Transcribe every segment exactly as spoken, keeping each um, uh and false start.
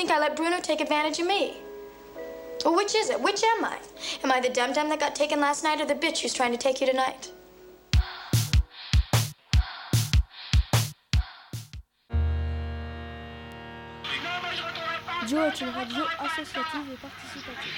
think I let Bruno take advantage of me? Well, which is it? Which am I? Am I the dum-dum that got taken last night or the bitch who's trying to take you tonight? Joe est une radio associative et participative.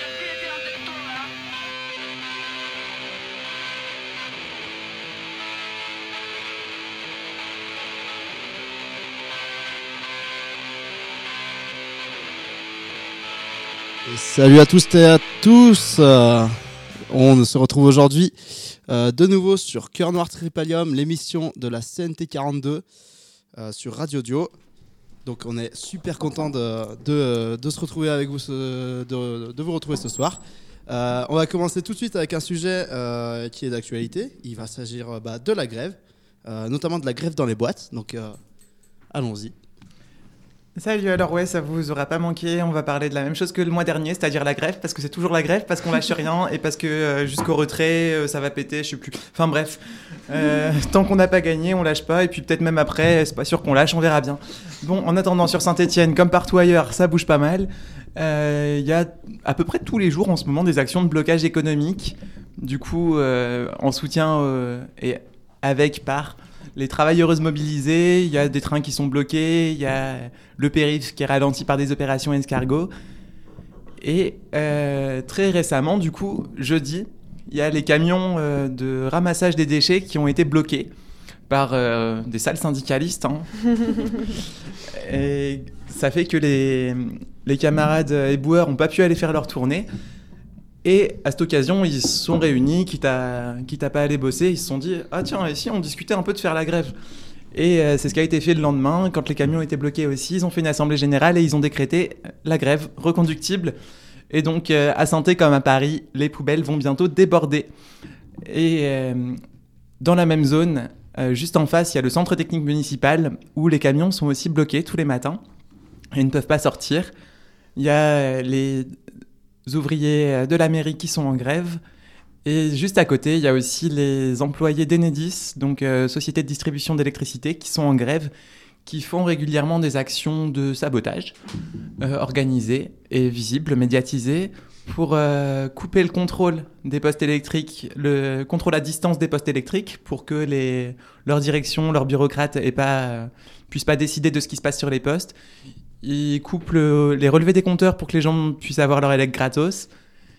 Et salut à tous et à tous. Euh, on se retrouve aujourd'hui euh, de nouveau sur Cœur Noir Tripalium, l'émission de la C N T quarante-deux euh, sur Radio Dio. Donc on est super content de, de, de se retrouver avec vous, ce, de, de vous retrouver ce soir. Euh, on va commencer tout de suite avec un sujet euh, qui est d'actualité. Il va s'agir bah, de la grève, euh, notamment de la grève dans les boîtes. Donc euh, allons-y. Salut, alors ouais, ça vous aura pas manqué, on va parler de la même chose que le mois dernier, c'est-à-dire la grève, parce que c'est toujours la grève, parce qu'on lâche rien, et parce que euh, jusqu'au retrait, euh, ça va péter, je sais plus. Enfin bref, euh, tant qu'on n'a pas gagné, on lâche pas, et puis peut-être même après, c'est pas sûr qu'on lâche, on verra bien. Bon, en attendant, sur Saint-Etienne, comme partout ailleurs, ça bouge pas mal. Il euh, y a à peu près tous les jours en ce moment des actions de blocage économique, du coup, euh, en soutien euh, et avec par... les travailleuses mobilisées, il y a des trains qui sont bloqués, il y a le périph' qui est ralenti par des opérations escargot. Et euh, très récemment, du coup, jeudi, il y a les camions euh, de ramassage des déchets qui ont été bloqués par euh, des sales syndicalistes. Hein. Et ça fait que les, les camarades éboueurs n'ont pas pu aller faire leur tournée. Et à cette occasion, ils se sont réunis, quitte à, quitte à pas aller bosser, ils se sont dit « Ah tiens, et si on discutait un peu de faire la grève ?» Et euh, c'est ce qui a été fait le lendemain, quand les camions étaient bloqués aussi, ils ont fait une assemblée générale et ils ont décrété la grève reconductible. Et donc, euh, à Saint-Étienne comme à Paris, les poubelles vont bientôt déborder. Et euh, dans la même zone, euh, juste en face, il y a le centre technique municipal où les camions sont aussi bloqués tous les matins et ne peuvent pas sortir. Il y a les ouvriers de la mairie qui sont en grève. Et juste à côté, il y a aussi les employés d'Enedis, donc euh, société de distribution d'électricité, qui sont en grève, qui font régulièrement des actions de sabotage euh, organisées et visibles, médiatisées, pour euh, couper le contrôle des postes électriques, le contrôle à distance des postes électriques, pour que les, leur direction, leurs bureaucrates aient pas, euh, puissent pas décider de ce qui se passe sur les postes. Ils coupent le, les relevés des compteurs pour que les gens puissent avoir leur élec gratos.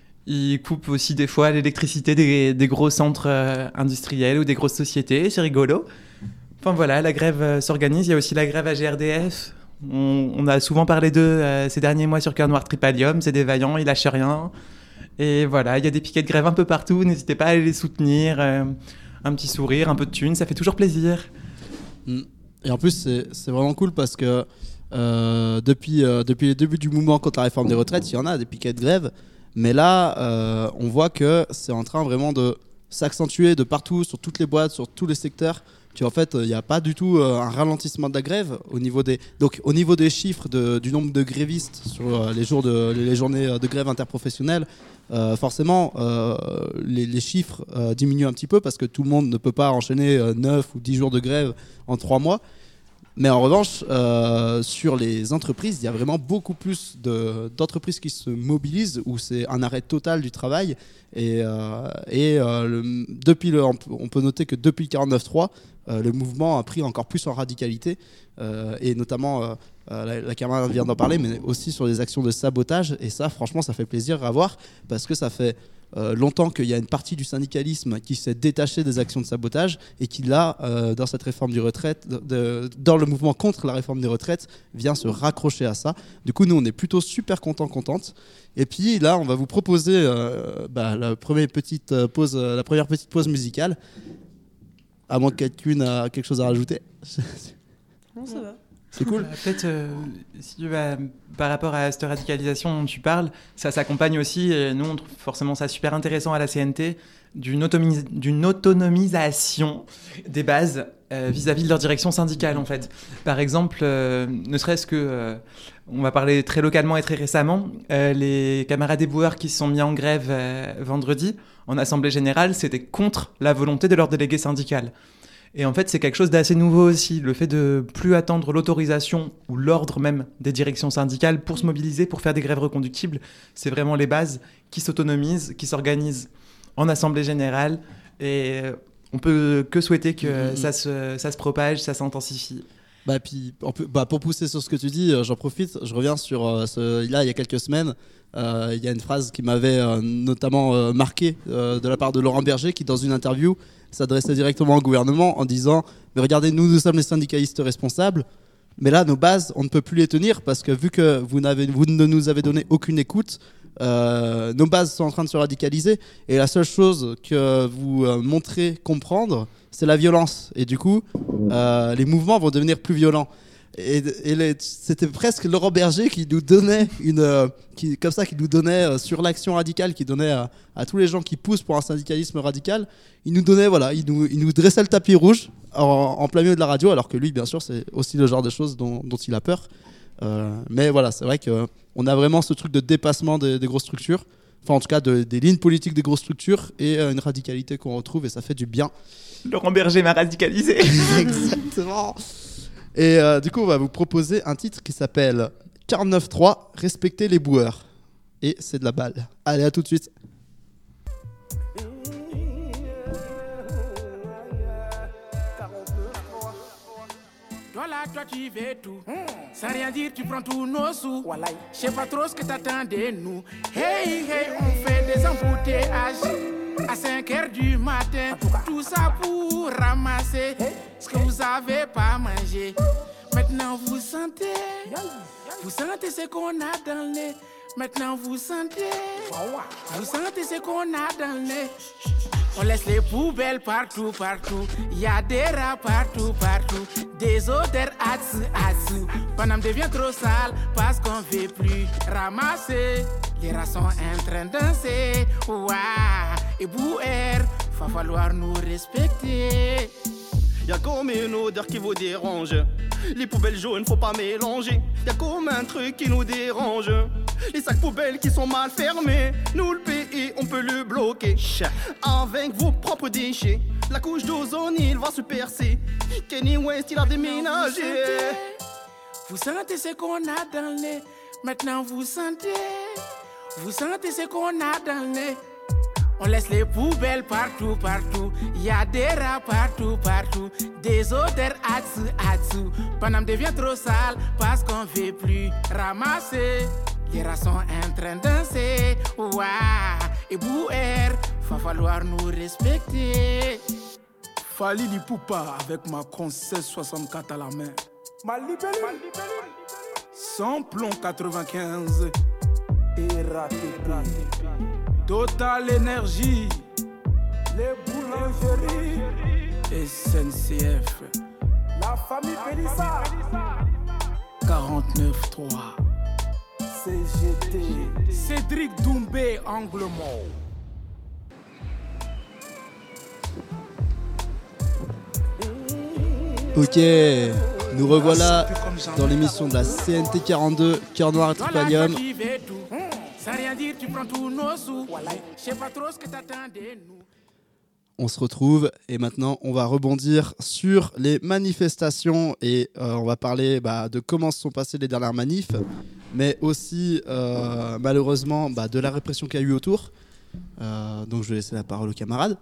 Ils coupent aussi des fois l'électricité des, des gros centres euh, industriels ou des grosses sociétés. C'est rigolo. Enfin voilà, la grève euh, s'organise. Il y a aussi la grève A G R D F. On, on a souvent parlé d'eux euh, ces derniers mois sur Cœur Noir Tripalium. C'est des vaillants, ils lâchent rien. Et voilà, il y a des piquets de grève un peu partout. N'hésitez pas à aller les soutenir. Euh, un petit sourire, un peu de thunes, ça fait toujours plaisir. Et en plus, c'est, c'est vraiment cool parce que Euh, depuis, euh, depuis les débuts du mouvement contre la réforme des retraites, il y en a des piquets de grève, mais là euh, on voit que c'est en train vraiment de s'accentuer de partout, sur toutes les boîtes, sur tous les secteurs. Puis en fait, il n'y a pas du tout euh, un ralentissement de la grève au niveau des, donc, au niveau des chiffres de, du nombre de grévistes sur euh, les, jours de, les journées de grève interprofessionnelle. Euh, forcément, euh, les, les chiffres euh, diminuent un petit peu parce que tout le monde ne peut pas enchaîner euh, neuf ou dix jours de grève en trois mois. Mais en revanche, euh, sur les entreprises, il y a vraiment beaucoup plus de, d'entreprises qui se mobilisent où c'est un arrêt total du travail. Et, euh, et euh, le, depuis le, on peut noter que depuis le quarante-neuf trois, euh, le mouvement a pris encore plus en radicalité. Euh, et notamment, euh, la, la camarade vient d'en parler, mais aussi sur les actions de sabotage. Et ça, franchement, ça fait plaisir à voir parce que ça fait Euh, longtemps qu'il y a une partie du syndicalisme qui s'est détachée des actions de sabotage et qui là, euh, dans cette réforme du retraite, de, de, dans le mouvement contre la réforme des retraites, vient se raccrocher à ça. Du coup, nous, on est plutôt super contents, contentes. Et puis là, on va vous proposer euh, bah, la première petite pause, euh, la première petite pause musicale. À moins que quelqu'un a quelque chose à rajouter. Non, ça va. C'est cool. Euh, peut-être, euh, si, bah, par rapport à cette radicalisation dont tu parles, ça s'accompagne aussi, et nous on trouve forcément ça super intéressant à la C N T, d'une, autonomis- d'une autonomisation des bases euh, vis-à-vis de leur direction syndicale en fait. Par exemple, euh, ne serait-ce que, euh, on va parler très localement et très récemment, euh, les camarades éboueurs qui se sont mis en grève euh, vendredi en assemblée générale, c'était contre la volonté de leur délégué syndical. Et en fait, c'est quelque chose d'assez nouveau aussi, le fait de plus attendre l'autorisation ou l'ordre même des directions syndicales pour se mobiliser, pour faire des grèves reconductibles. C'est vraiment les bases qui s'autonomisent, qui s'organisent en assemblée générale. Et on peut que souhaiter que mmh. ça, se, ça se propage, ça s'intensifie. Bah, puis, on peut, bah, pour pousser sur ce que tu dis, euh, j'en profite, je reviens sur euh, ce, là, il y a quelques semaines, euh, il y a une phrase qui m'avait euh, notamment euh, marqué euh, de la part de Laurent Berger, qui dans une interview s'adressait directement au gouvernement en disant « Mais regardez, nous, nous sommes les syndicalistes responsables, mais là, nos bases, on ne peut plus les tenir parce que vu que vous, n'avez, vous ne nous avez donné aucune écoute, euh, nos bases sont en train de se radicaliser et la seule chose que vous euh, montrez comprendre, c'est la violence. Et du coup, euh, les mouvements vont devenir plus violents. » Et, et les, c'était presque Laurent Berger qui nous donnait une, euh, qui, comme ça, qui nous donnait euh, sur l'action radicale, qui donnait à, à tous les gens qui poussent pour un syndicalisme radical. Il nous donnait, voilà, il nous, il nous dressait le tapis rouge en, en plein milieu de la radio, alors que lui, bien sûr, c'est aussi le genre de choses dont, dont il a peur. Euh, mais voilà, c'est vrai que on a vraiment ce truc de dépassement des, des grosses structures, enfin en tout cas de, des lignes politiques des grosses structures et euh, une radicalité qu'on retrouve et ça fait du bien. Laurent Berger m'a radicalisé. Exactement. Et euh, du coup, on va vous proposer un titre qui s'appelle quarante-neuf trois, Respectez les boueurs. Et c'est de la balle. Allez, à tout de suite. Toi là, toi tu veux tout. Mmh. Sans rien dire, tu prends tous nos sous. Voilà. Je sais pas trop ce que t'attends de nous. Hey, hey, on fait des embouteillages à cinq heures du matin. Tout ça pour ramasser hey. Ce que vous avez pas mangé. Maintenant vous sentez, vous sentez ce qu'on a dans le nez. Maintenant vous sentez, vous sentez ce qu'on a dans le nez. On laisse les poubelles partout, partout. Y a des rats partout, partout. Des odeurs atsu, atsu. Paname devient trop sale parce qu'on veut plus ramasser. Les rats sont en train de danser. Ouah, et bouer, va falloir nous respecter. Y'a comme une odeur qui vous dérange. Les poubelles jaunes, faut pas mélanger. Y'a comme un truc qui nous dérange. Les sacs poubelles qui sont mal fermés. Nous le pays, on peut le bloquer. Avec vos propres déchets. La couche d'ozone, il va se percer. Kenny West, il a déménagé. Vous sentez ce qu'on a dans le nez. Maintenant vous sentez. Vous sentez ce qu'on a dans le nez. On laisse les poubelles partout, partout. Y a des rats partout, partout. Des odeurs atsu, atsu. Paname devient trop sale parce qu'on veut plus ramasser. Les rats sont en train de danser. Ouah, et bouer, va falloir nous respecter. Fali Lipupa avec ma Conseil soixante-quatre à la main. Ma libellule. Sans plomb quatre-vingt-quinze. Et raté, raté. Total Énergie, les boulangeries, S N C F, la famille Pélissa, quarante-neuf trois, C G T, Cédric Doumbé, Angle Mort. Ok, nous revoilà dans l'émission de la C N T quarante-deux, Cœur Noir et Tripalium. Sans rien dire, tu prends tous nos sous. Je sais pas trop ce que t'attends de nous. On se retrouve et maintenant on va rebondir sur les manifestations et euh, on va parler bah, de comment se sont passées les dernières manifs, mais aussi euh, malheureusement bah, de la répression qu'il y a eu autour. Euh, donc je vais laisser la parole aux camarades.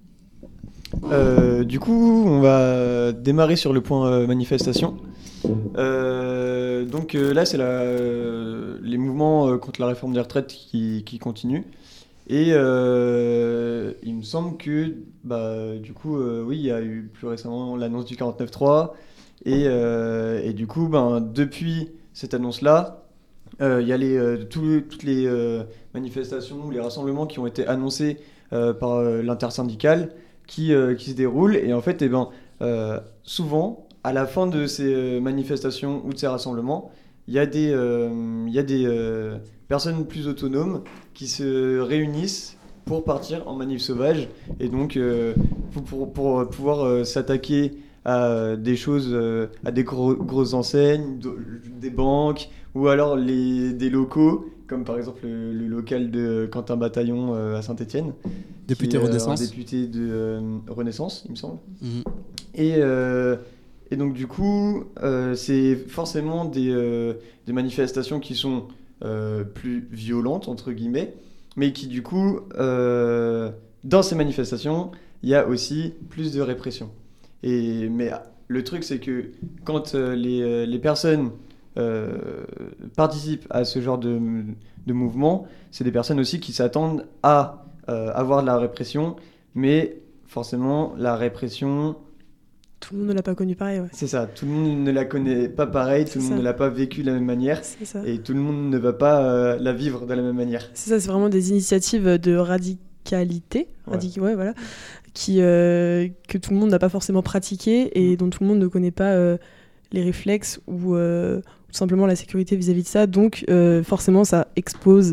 Euh, du coup, on va démarrer sur le point euh, manifestation. Euh, donc euh, là, c'est la, euh, les mouvements euh, contre la réforme des retraites qui, qui continuent. Et euh, il me semble que, bah, du coup, euh, oui, il y a eu plus récemment l'annonce du quarante-neuf trois. Et, euh, et du coup, ben, depuis cette annonce-là, euh, il y a les, euh, tout, toutes les euh, manifestations ou les rassemblements qui ont été annoncés euh, par euh, l'intersyndicale qui, euh, qui se déroulent. Et en fait, eh ben, euh, souvent, à la fin de ces manifestations ou de ces rassemblements, il y a des, euh, il y a des euh, personnes plus autonomes qui se réunissent pour partir en manif sauvage et donc euh, pour, pour, pour pouvoir euh, s'attaquer à des choses, euh, à des gros, grosses enseignes, des banques ou alors les, des locaux, comme par exemple le, le local de Quentin Bataillon euh, à Saint-Étienne. Député qui est, Renaissance. Euh, député de euh, Renaissance, il me semble. Mmh. Et, euh, et donc du coup, euh, c'est forcément des, euh, des manifestations qui sont euh, plus violentes, entre guillemets, mais qui du coup, euh, dans ces manifestations, il y a aussi plus de répression. Et, mais le truc, c'est que quand euh, les, les personnes euh, participent à ce genre de, de mouvement, c'est des personnes aussi qui s'attendent à euh, avoir de la répression, mais forcément, la répression... Tout le monde ne l'a pas connu pareil, ouais. C'est ça, tout le monde ne la connaît pas pareil, tout C'est le monde ça. ne l'a pas vécu de la même manière, C'est ça. et tout le monde ne va pas euh, la vivre de la même manière. C'est ça, c'est vraiment des initiatives de radicalité, Ouais. radic- ouais, voilà, qui, euh, que tout le monde n'a pas forcément pratiqué et dont tout le monde ne connaît pas euh, les réflexes ou euh, tout simplement la sécurité vis-à-vis de ça. Donc euh, forcément, ça expose,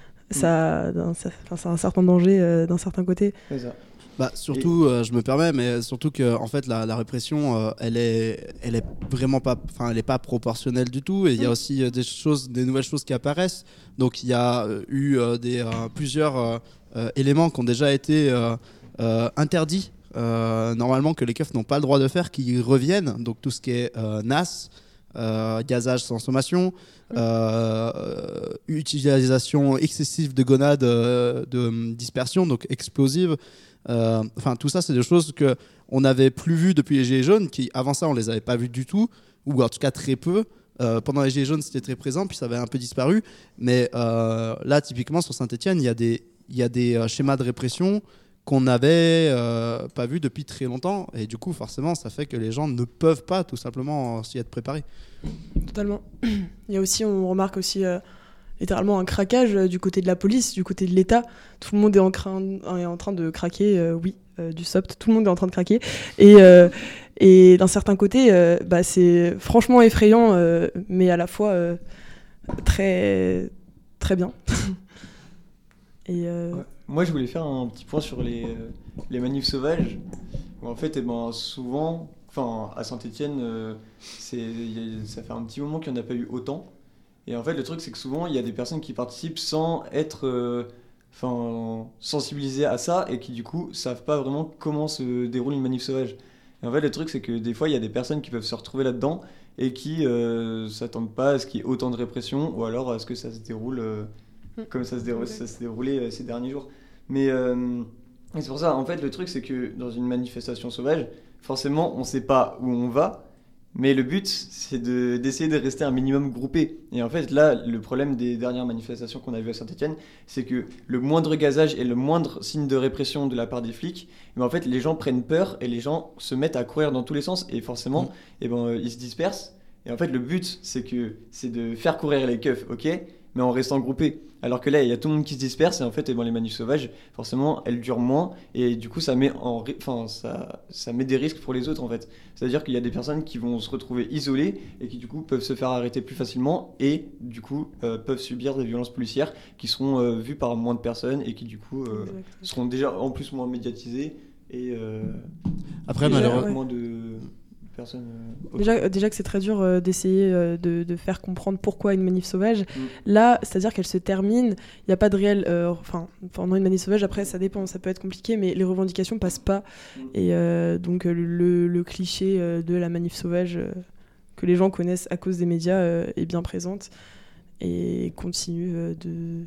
ça, d'un, ça, enfin, ça a un certain danger euh, d'un certain côté. C'est ça. Bah, surtout, euh, je me permets, mais surtout que en fait, la, la répression, euh, elle est, elle est vraiment pas, enfin, elle est pas proportionnelle du tout. Et il y a aussi euh, des choses, des nouvelles choses qui apparaissent. Donc, il y a euh, eu euh, des, euh, plusieurs euh, euh, éléments qui ont déjà été euh, euh, interdits, euh, normalement que les keufs n'ont pas le droit de faire, qui reviennent. Donc, tout ce qui est euh, N A S, euh, gazage sans sommation, euh, utilisation excessive de gonades euh, de dispersion, donc explosives. Euh, enfin, tout ça, c'est des choses que on n'avait plus vues depuis les Gilets jaunes, qui avant ça, on les avait pas vues du tout, ou en tout cas très peu. Euh, pendant les Gilets jaunes, c'était très présent, puis ça avait un peu disparu. Mais euh, là, typiquement sur Saint-Etienne, il y a des, il y a des euh, schémas de répression qu'on n'avait euh, pas vus depuis très longtemps, et du coup, forcément, ça fait que les gens ne peuvent pas tout simplement euh, s'y être préparés. Totalement. Il y a aussi, on remarque aussi euh, littéralement un craquage euh, du côté de la police, du côté de l'État. Tout le monde est en, train, est en train de craquer, euh, oui, euh, du soft, tout le monde est en train de craquer. Et, euh, et d'un certain côté, euh, bah, c'est franchement effrayant, euh, mais à la fois euh, très, très bien. et, euh... Ouais. Moi, je voulais faire un petit point sur les, euh, les manifs sauvages. Où en fait, eh ben, souvent, enfin, à Saint-Etienne, euh, c'est, y a, ça fait un petit moment qu'il n'y en a pas eu autant. Et en fait, le truc, c'est que souvent, il y a des personnes qui participent sans être euh, enfin, sensibilisées à ça et qui, du coup, savent pas vraiment comment se déroule une manif sauvage. Et en fait, le truc, c'est que des fois, il y a des personnes qui peuvent se retrouver là-dedans et qui euh, s'attendent pas à ce qu'il y ait autant de répression ou alors à ce que ça se déroule euh, comme ça se, déroule, ça se déroulait euh, ces derniers jours. Mais euh, c'est pour ça, en fait, le truc, c'est que dans une manifestation sauvage, forcément, on sait pas où on va. Mais le but, c'est de, d'essayer de rester un minimum groupé. Et en fait, là, le problème des dernières manifestations qu'on a vues à Saint-Etienne, c'est que le moindre gazage et le moindre signe de répression de la part des flics, ben en fait, les gens prennent peur et les gens se mettent à courir dans tous les sens. Et forcément, mmh. et ben, euh, ils se dispersent. Et en fait, le but, c'est, que, c'est de faire courir les keufs, ok, mais en restant groupés. Alors que là, il y a tout le monde qui se disperse et en fait, et ben, les manifs sauvages, forcément, elles durent moins et du coup, ça met, en, enfin, ça, ça met des risques pour les autres en fait. C'est-à-dire qu'il y a des personnes qui vont se retrouver isolées et qui du coup peuvent se faire arrêter plus facilement et du coup euh, peuvent subir des violences policières qui seront euh, vues par moins de personnes et qui du coup euh, seront déjà en plus moins médiatisées et euh, après malheureusement ouais. de personnes. Euh, déjà, déjà que c'est très dur euh, d'essayer euh, de, de faire comprendre pourquoi une manif sauvage. Mm. Là, c'est-à-dire qu'elle se termine, il n'y a pas de réel. Enfin, euh, pendant une manif sauvage, après, ça dépend, ça peut être compliqué, mais les revendications passent pas. Mm. Et euh, donc, le, le cliché euh, de la manif sauvage euh, que les gens connaissent à cause des médias euh, est bien présente et continue euh, de.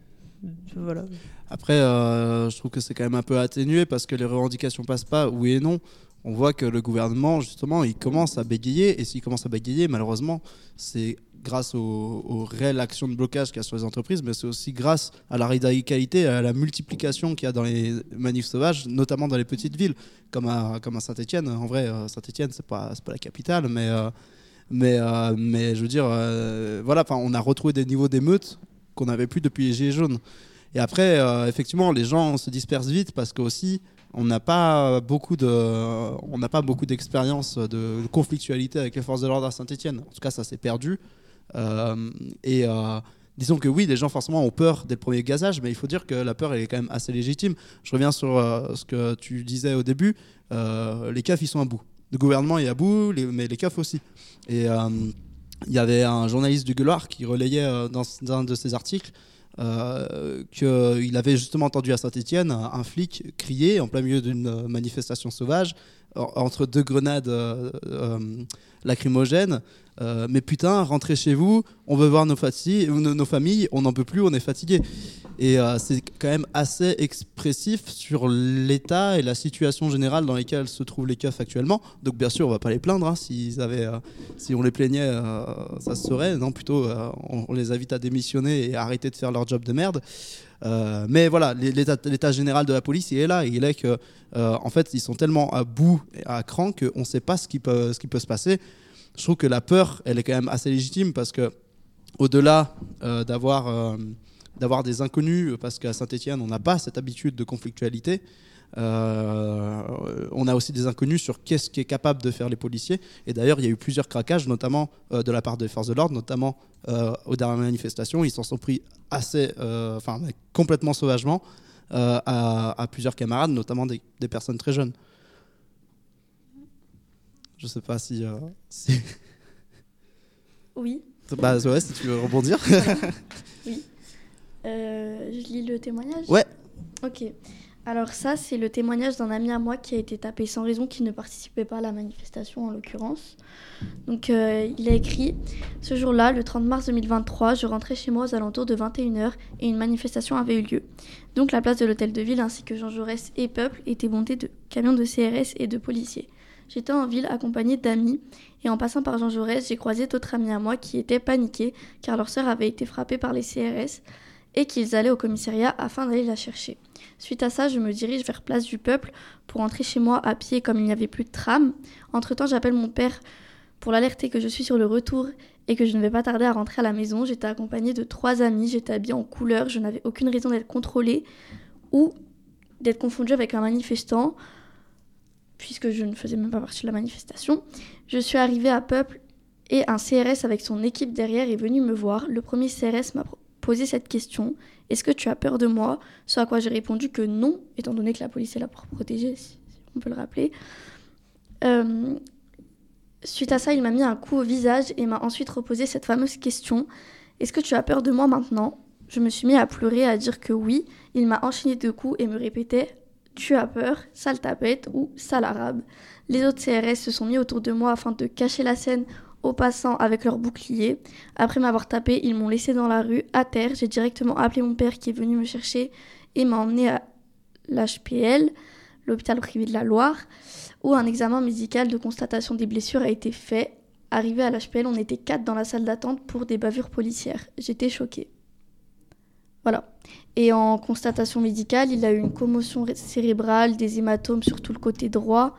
Voilà. Après, euh, je trouve que c'est quand même un peu atténué parce que les revendications passent pas, oui et non. On voit que le gouvernement, justement, il commence à bégayer. Et s'il commence à bégayer, malheureusement, c'est grâce aux, aux réelles actions de blocage qu'il y a sur les entreprises, mais c'est aussi grâce à la radicalité, à la multiplication qu'il y a dans les manifs sauvages, notamment dans les petites villes, comme à, comme à Saint-Etienne. En vrai, Saint-Etienne, c'est pas, c'est pas la capitale, mais, euh, mais, euh, mais je veux dire, euh, voilà, on a retrouvé des niveaux d'émeutes qu'on n'avait plus depuis les Gilets jaunes. Et après, euh, effectivement, les gens se dispersent vite parce qu'aussi, on n'a pas beaucoup de, on n'a pas beaucoup d'expérience de conflictualité avec les forces de l'ordre à Saint-Etienne. En tout cas, ça s'est perdu. Euh, et euh, disons que oui, les gens forcément ont peur dès le premier gazage, mais il faut dire que la peur elle est quand même assez légitime. Je reviens sur euh, ce que tu disais au début. Euh, les keufs, ils sont à bout. Le gouvernement est à bout, les, mais les keufs aussi. Et euh, il y avait un journaliste du Gueuloir qui relayait euh, dans, dans un de ses articles Euh, qu'il avait justement entendu à Saint-Etienne un, un flic crier en plein milieu d'une manifestation sauvage entre deux grenades euh, euh, lacrymogènes. Euh, mais putain, rentrez chez vous, on veut voir nos, fati- nos, nos familles, on n'en peut plus, on est fatigué. Et euh, c'est quand même assez expressif sur l'état et la situation générale dans lesquelles se trouvent les keufs actuellement. Donc bien sûr, on va pas les plaindre. Hein, s'ils avaient, euh, si on les plaignait, euh, ça se saurait. Non, plutôt, euh, on, on les invite à démissionner et à arrêter de faire leur job de merde. Euh, mais voilà, l'état, l'état général de la police, il est là. Il est que, euh, en fait, ils sont tellement à bout et à cran qu'on ne sait pas ce qui peut, ce qui peut se passer. Je trouve que la peur, elle est quand même assez légitime parce que, au-delà euh, d'avoir, euh, d'avoir des inconnus, parce qu'à Saint-Étienne, on n'a pas cette habitude de conflictualité, euh, on a aussi des inconnus sur qu'est-ce qui est capable de faire les policiers. Et d'ailleurs, il y a eu plusieurs craquages, notamment euh, de la part des forces de l'ordre, notamment euh, aux dernières manifestations. Ils s'en sont pris assez, euh, enfin, complètement sauvagement euh, à, à plusieurs camarades, notamment des, des personnes très jeunes. Je sais pas si... Euh, si... Oui. Bah ouais, si tu veux rebondir. Oui. Euh, je lis le témoignage ? Ouais. Ok. Alors ça, c'est le témoignage d'un ami à moi qui a été tapé sans raison, qui ne participait pas à la manifestation en l'occurrence. Donc euh, il a écrit « Ce jour-là, le trente mars deux mille vingt-trois, je rentrais chez moi aux alentours de vingt et une heures et une manifestation avait eu lieu. Donc la place de l'hôtel de ville ainsi que Jean Jaurès et Peuple étaient bondés de camions de C R S et de policiers. J'étais en ville accompagnée d'amis et en passant par Jean Jaurès, j'ai croisé d'autres amis à moi qui étaient paniqués car leur sœur avait été frappée par les C R S et qu'ils allaient au commissariat afin d'aller la chercher. Suite à ça, je me dirige vers Place du Peuple pour rentrer chez moi à pied comme il n'y avait plus de tram. Entre-temps, j'appelle mon père pour l'alerter que je suis sur le retour et que je ne vais pas tarder à rentrer à la maison. J'étais accompagnée de trois amis, j'étais habillée en couleur, je n'avais aucune raison d'être contrôlée ou d'être confondue avec un manifestant, puisque je ne faisais même pas partie de la manifestation. Je suis arrivée à Peuple et un C R S avec son équipe derrière est venu me voir. Le premier C R S m'a posé cette question. « Est-ce que tu as peur de moi ?» Ce à quoi j'ai répondu que non, étant donné que la police est là pour protéger, si on peut le rappeler. Euh, suite à ça, il m'a mis un coup au visage et m'a ensuite reposé cette fameuse question. « Est-ce que tu as peur de moi maintenant ?» Je me suis mis à pleurer, à dire que oui. Il m'a enchaîné deux coups et me répétait « Tu as peur, sale tapette » ou « sale arabe ». Les autres C R S se sont mis autour de moi afin de cacher la scène aux passants avec leurs boucliers. Après m'avoir tapé, ils m'ont laissé dans la rue, à terre. J'ai directement appelé mon père qui est venu me chercher et m'a emmené à l'H P L, l'hôpital privé de la Loire, où un examen médical de constatation des blessures a été fait. Arrivé à l'H P L, on était quatre dans la salle d'attente pour des bavures policières. J'étais choquée. Voilà. Et en constatation médicale, il a eu une commotion cérébrale, des hématomes sur tout le côté droit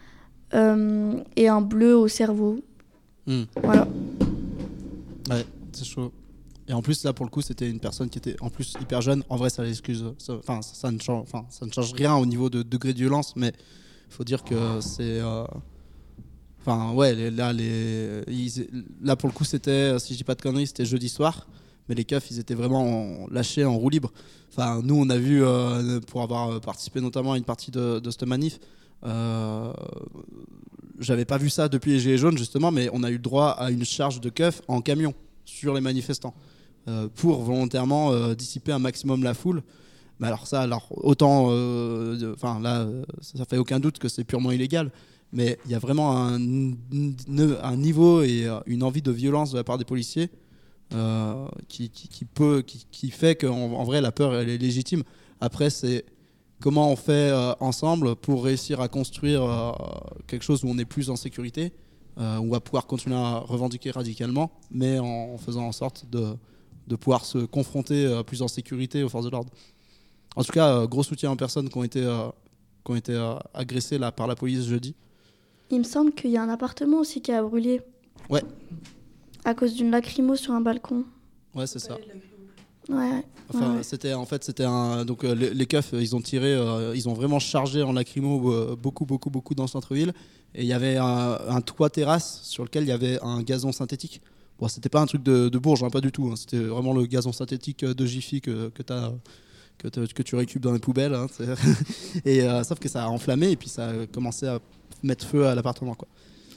euh, et un bleu au cerveau. Mmh. Voilà. Ouais, c'est chaud. Et en plus, là, pour le coup, c'était une personne qui était en plus hyper jeune. En vrai, ça l'excuse. Enfin, ça, ça, ne change, enfin, ça ne change rien au niveau de degré de violence, mais il faut dire que c'est. Enfin, euh... ouais, là, les... Ils... là, pour le coup, c'était, si je dis pas de conneries, c'était jeudi soir. Mais les keufs, ils étaient vraiment lâchés en roue libre. Enfin, nous, on a vu, euh, pour avoir participé notamment à une partie de, de cette manif, euh, j'avais pas vu ça depuis les Gilets jaunes, justement, mais on a eu le droit à une charge de keufs en camion sur les manifestants euh, pour volontairement euh, dissiper un maximum la foule. Mais alors ça, alors, autant, enfin euh, là, ça, ça fait aucun doute que c'est purement illégal, mais il y a vraiment un, un niveau et une envie de violence de la part des policiers Euh, qui, qui, qui, peut, qui, qui fait qu'en en vrai la peur elle est légitime. Après c'est comment on fait euh, ensemble pour réussir à construire euh, quelque chose où on est plus en sécurité, euh, où on va pouvoir continuer à revendiquer radicalement, mais en, en faisant en sorte de, de pouvoir se confronter euh, plus en sécurité aux forces de l'ordre. En tout cas, euh, gros soutien aux personnes qui ont été, euh, qui ont été euh, agressées là, par la police jeudi. Il me semble qu'il y a un appartement aussi qui a brûlé. Ouais. À cause d'une lacrymo sur un balcon. Ouais, c'est ça. Ouais. Enfin, ouais. c'était en fait c'était un donc euh, les, les keufs ils ont tiré, euh, ils ont vraiment chargé en lacrymo euh, beaucoup beaucoup beaucoup dans le centre-ville et il y avait un, un toit terrasse sur lequel il y avait un gazon synthétique. Bon, c'était pas un truc de, de Bourges, hein, pas du tout. Hein, c'était vraiment le gazon synthétique de Jiffy que que t'as que, que tu récupères dans les poubelles. Hein, et euh, sauf que ça a enflammé et puis ça a commencé à mettre feu à l'appartement, quoi.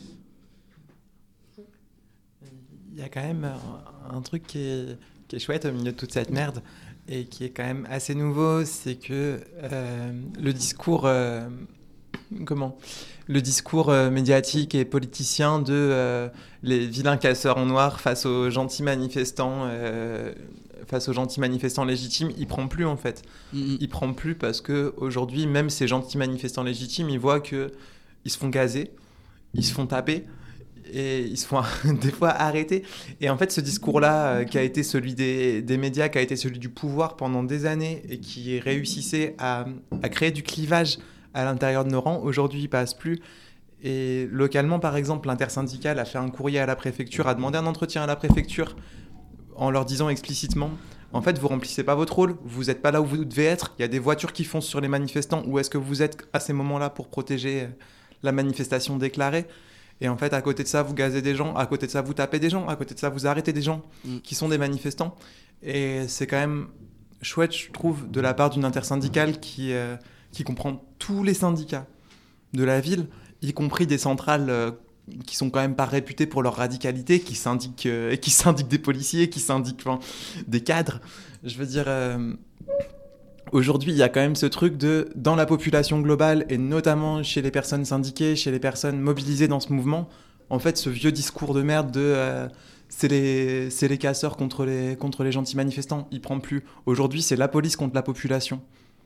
Il y a quand même un, un truc qui est, qui est chouette au milieu de toute cette merde et qui est quand même assez nouveau, c'est que euh, le discours euh, comment le discours euh, médiatique et politicien de euh, les vilains casseurs en noir face aux gentils manifestants, euh, face aux gentils manifestants légitimes, il prend plus en fait. Mm-hmm. Il prend plus parce que aujourd'hui, même ces gentils manifestants légitimes, ils voient que ils se font gazer, ils se font taper. Et ils se font des fois arrêter. Et en fait, ce discours-là, euh, qui a été celui des, des médias, qui a été celui du pouvoir pendant des années et qui réussissait à, à créer du clivage à l'intérieur de nos rangs, aujourd'hui, il passe plus. Et localement, par exemple, l'intersyndicale a fait un courrier à la préfecture, a demandé un entretien à la préfecture en leur disant explicitement « En fait, vous remplissez pas votre rôle, vous n'êtes pas là où vous devez être, il y a des voitures qui foncent sur les manifestants, où est-ce que vous êtes à ces moments-là pour protéger la manifestation déclarée ?» Et en fait, à côté de ça, vous gazez des gens, à côté de ça, vous tapez des gens, à côté de ça, vous arrêtez des gens mm. qui sont des manifestants. Et c'est quand même chouette, je trouve, de la part d'une intersyndicale qui, euh, qui comprend tous les syndicats de la ville, y compris des centrales euh, qui sont quand même pas réputées pour leur radicalité, qui syndiquent, euh, qui syndiquent des policiers, qui syndiquent enfin, des cadres. Je veux dire... Euh, Aujourd'hui, il y a quand même ce truc de, dans la population globale, et notamment chez les personnes syndiquées, chez les personnes mobilisées dans ce mouvement, en fait, ce vieux discours de merde de euh, c'est les, c'est les casseurs contre les, contre les gentils manifestants, il prend plus. Aujourd'hui, c'est la police contre la population.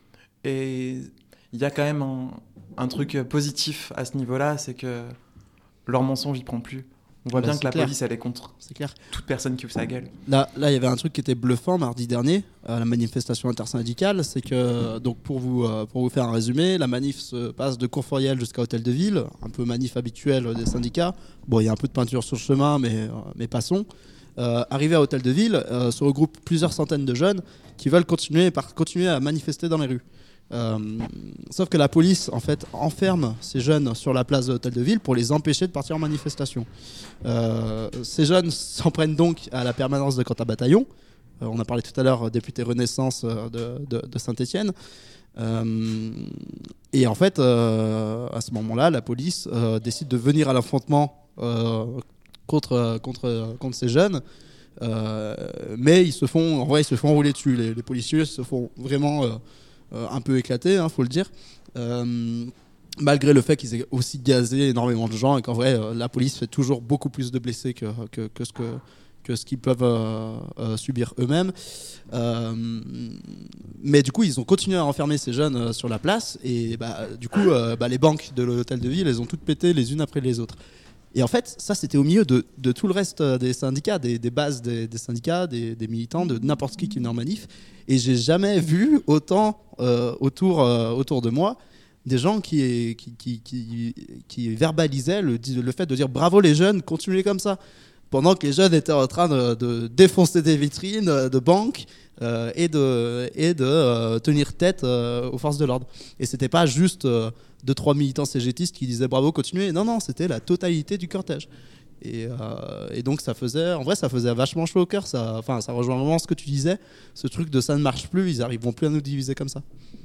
Et il y a quand même un, un truc positif à ce niveau-là, c'est que leur mensonge, il prend plus. On voit bah, bien que la clair. police, elle est contre c'est clair. toute personne qui ouvre sa gueule. Là, là, il y avait un truc qui était bluffant mardi dernier, à la manifestation intersyndicale. C'est que, donc pour vous, euh, pour vous faire un résumé, la manif se passe de Courfeyrac jusqu'à Hôtel de Ville, un peu manif habituel des syndicats. Bon, il y a un peu de peinture sur le chemin, mais, euh, mais passons. Euh, arrivé à Hôtel de Ville, euh, se regroupent plusieurs centaines de jeunes qui veulent continuer, par, continuer à manifester dans les rues. Euh, sauf que la police en fait enferme ces jeunes sur la place de l'Hôtel de Ville pour les empêcher de partir en manifestation. Euh, ces jeunes s'en prennent donc à la permanence de Quentin Bataillon. Euh, on a parlé tout à l'heure député Renaissance de, de, de Saint-Étienne. Euh, et en fait, euh, à ce moment-là, la police euh, décide de venir à l'affrontement euh, contre, contre, contre ces jeunes. Euh, mais ils se font, en vrai, ils se font rouler dessus. Les, les policiers se font vraiment euh, Euh, un peu éclaté, hein, faut le dire, euh, malgré le fait qu'ils aient aussi gazé énormément de gens et qu'en vrai euh, la police fait toujours beaucoup plus de blessés que, que, que, ce, que, que ce qu'ils peuvent euh, euh, subir eux-mêmes. Euh, mais du coup ils ont continué à enfermer ces jeunes euh, sur la place et bah, du coup euh, bah, les banques de l'Hôtel de Ville elles ont toutes pété les unes après les autres. Et en fait, ça, c'était au milieu de, de tout le reste des syndicats, des, des bases des, des syndicats, des, des militants, de n'importe qui qui venait en manif. Et j'ai jamais vu autant euh, autour, euh, autour de moi des gens qui, qui, qui, qui, qui verbalisaient le, le fait de dire bravo les jeunes, continuez comme ça. Pendant que les jeunes étaient en train de, de défoncer des vitrines de banques euh, et de, et de euh, tenir tête euh, aux forces de l'ordre. Et c'était pas juste euh, deux, trois militants cégétistes qui disaient bravo, continuez. Non, non, c'était la totalité du cortège. Et, euh, et donc ça faisait, en vrai, ça faisait vachement chaud au cœur. Ça, enfin, ça rejoint vraiment ce que tu disais. Ce truc de ça ne marche plus, ils n'arriveront plus à nous diviser comme ça.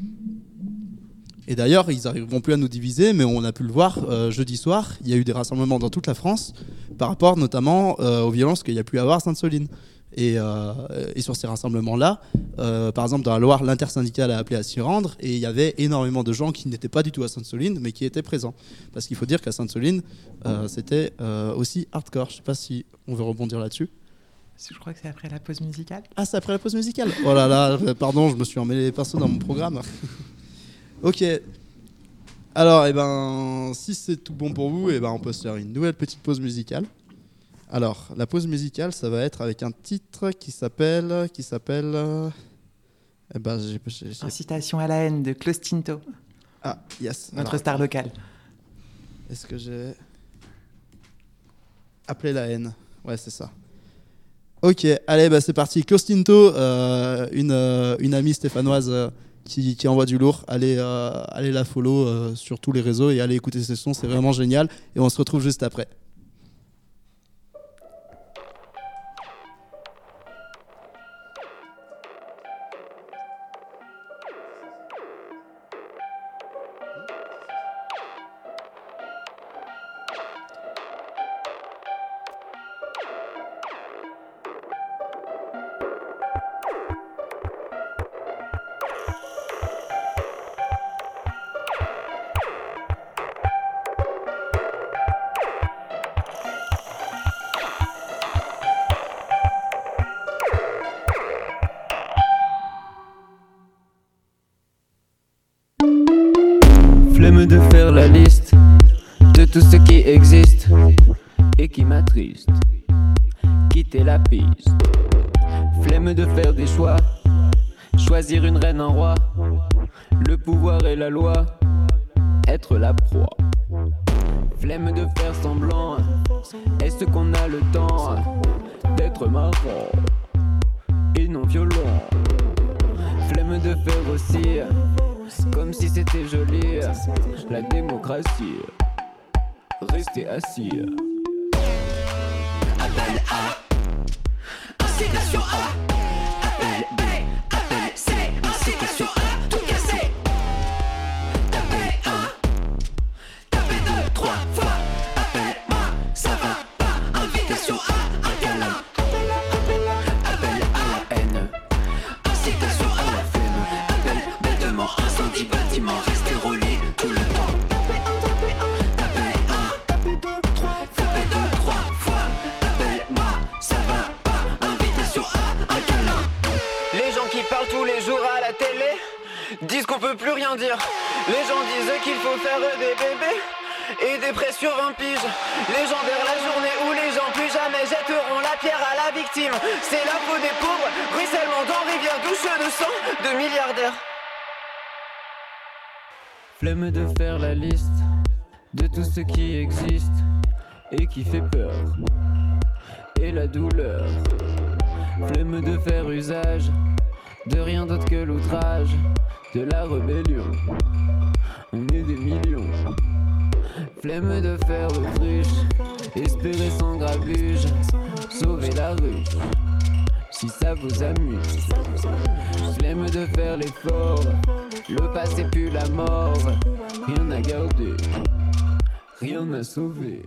Et d'ailleurs, ils n'arriveront plus à nous diviser, mais on a pu le voir euh, jeudi soir. Il y a eu des rassemblements dans toute la France par rapport notamment euh, aux violences qu'il y a pu avoir à Sainte-Soline. Et, euh, et sur ces rassemblements-là, euh, par exemple dans la Loire, l'intersyndicale a appelé à s'y rendre et il y avait énormément de gens qui n'étaient pas du tout à Sainte-Soline, mais qui étaient présents. Parce qu'il faut dire qu'à Sainte-Soline, euh, c'était euh, aussi hardcore. Je ne sais pas si on veut rebondir là-dessus. Je crois que c'est après la pause musicale. Ah, c'est après la pause musicale. Oh là là, pardon, je me suis emmêlé les pinceaux dans mon programme. Ok. Alors, eh ben, si c'est tout bon pour vous, eh ben, on peut se faire une nouvelle petite pause musicale. Alors, la pause musicale, ça va être avec un titre qui s'appelle, qui s'appelle, euh, eh ben, j'ai, j'ai, j'ai... Incitation à la haine de Klaus Tinto. Ah, yes. Notre Alors, star locale. Est-ce que j'ai appelé la haine? Ouais, c'est ça. Ok, allez, bah, c'est parti. Klaus Tinto, euh, une, euh, une amie stéphanoise euh, qui, qui envoie du lourd. Allez, euh, allez la follow euh, sur tous les réseaux et allez écouter ses sons, c'est vraiment génial. Et on se retrouve juste après. Flemme de faire la liste de tout ce qui existe et qui m'attriste. Quitter la piste. Flemme de faire des choix. Choisir une reine, un roi. Le pouvoir et la loi. Être la proie. Flemme de faire semblant. Est-ce qu'on a le temps d'être marrant et non violent? Flemme de faire aussi comme si c'était joli. La démocratie. Rester assis. Appel A, incitation A. Appel B, appel C, incitation A. Tout casser. Tapez un, tapez deux, trois fois. Appel moi, ça va pas. Invitation à un câlin. Appel à la haine, incitation à la flemme. Appel bêtement, incendie, bâtiment. Rester rolé tout le temps. Tapez un, tapez deux, trois fois. Tapez deux, trois fois. Appel moi, ça va pas. Invitation à un câlin. Les gens qui parlent tous les jours à la télé disent qu'on peut plus rien dire. Les gens disent qu'il faut faire des bébés et des prêts sur vingt piges. Légendaire la journée où les gens plus jamais jetteront la pierre à la victime. C'est la peau des pauvres, ruissellement dans rivière, douche de sang de milliardaires. Flemme de faire la liste de tout ce qui existe et qui fait peur et la douleur. Flemme de faire usage de rien d'autre que l'outrage de la rébellion. On est des millions. Flemme de faire l'autruche, espérer sans grabuge, sauver la rue, si ça vous amuse. Flemme de faire l'effort, le passé pue la mort. Rien à garder, rien à sauver.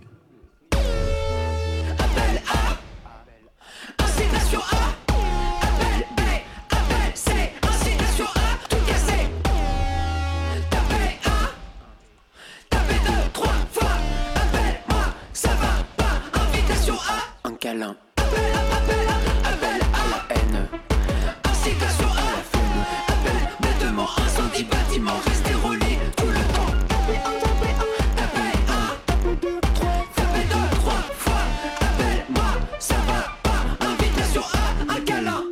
Appel A, incitation A. Appel B, appel C, incitation A. Tout casser. Tapez un, tapez deux, trois fois. Appel moi, ça va pas. Invitation à un câlin. Appel à la haine, incitation à la flemme. Appel bêtement, incendie, bâtiment. Rester rolé tout le temps. Tapez un, tapez deux, trois fois. Tapez deux, trois fois. Appel moi, ça va pas. Invitation à un câlin.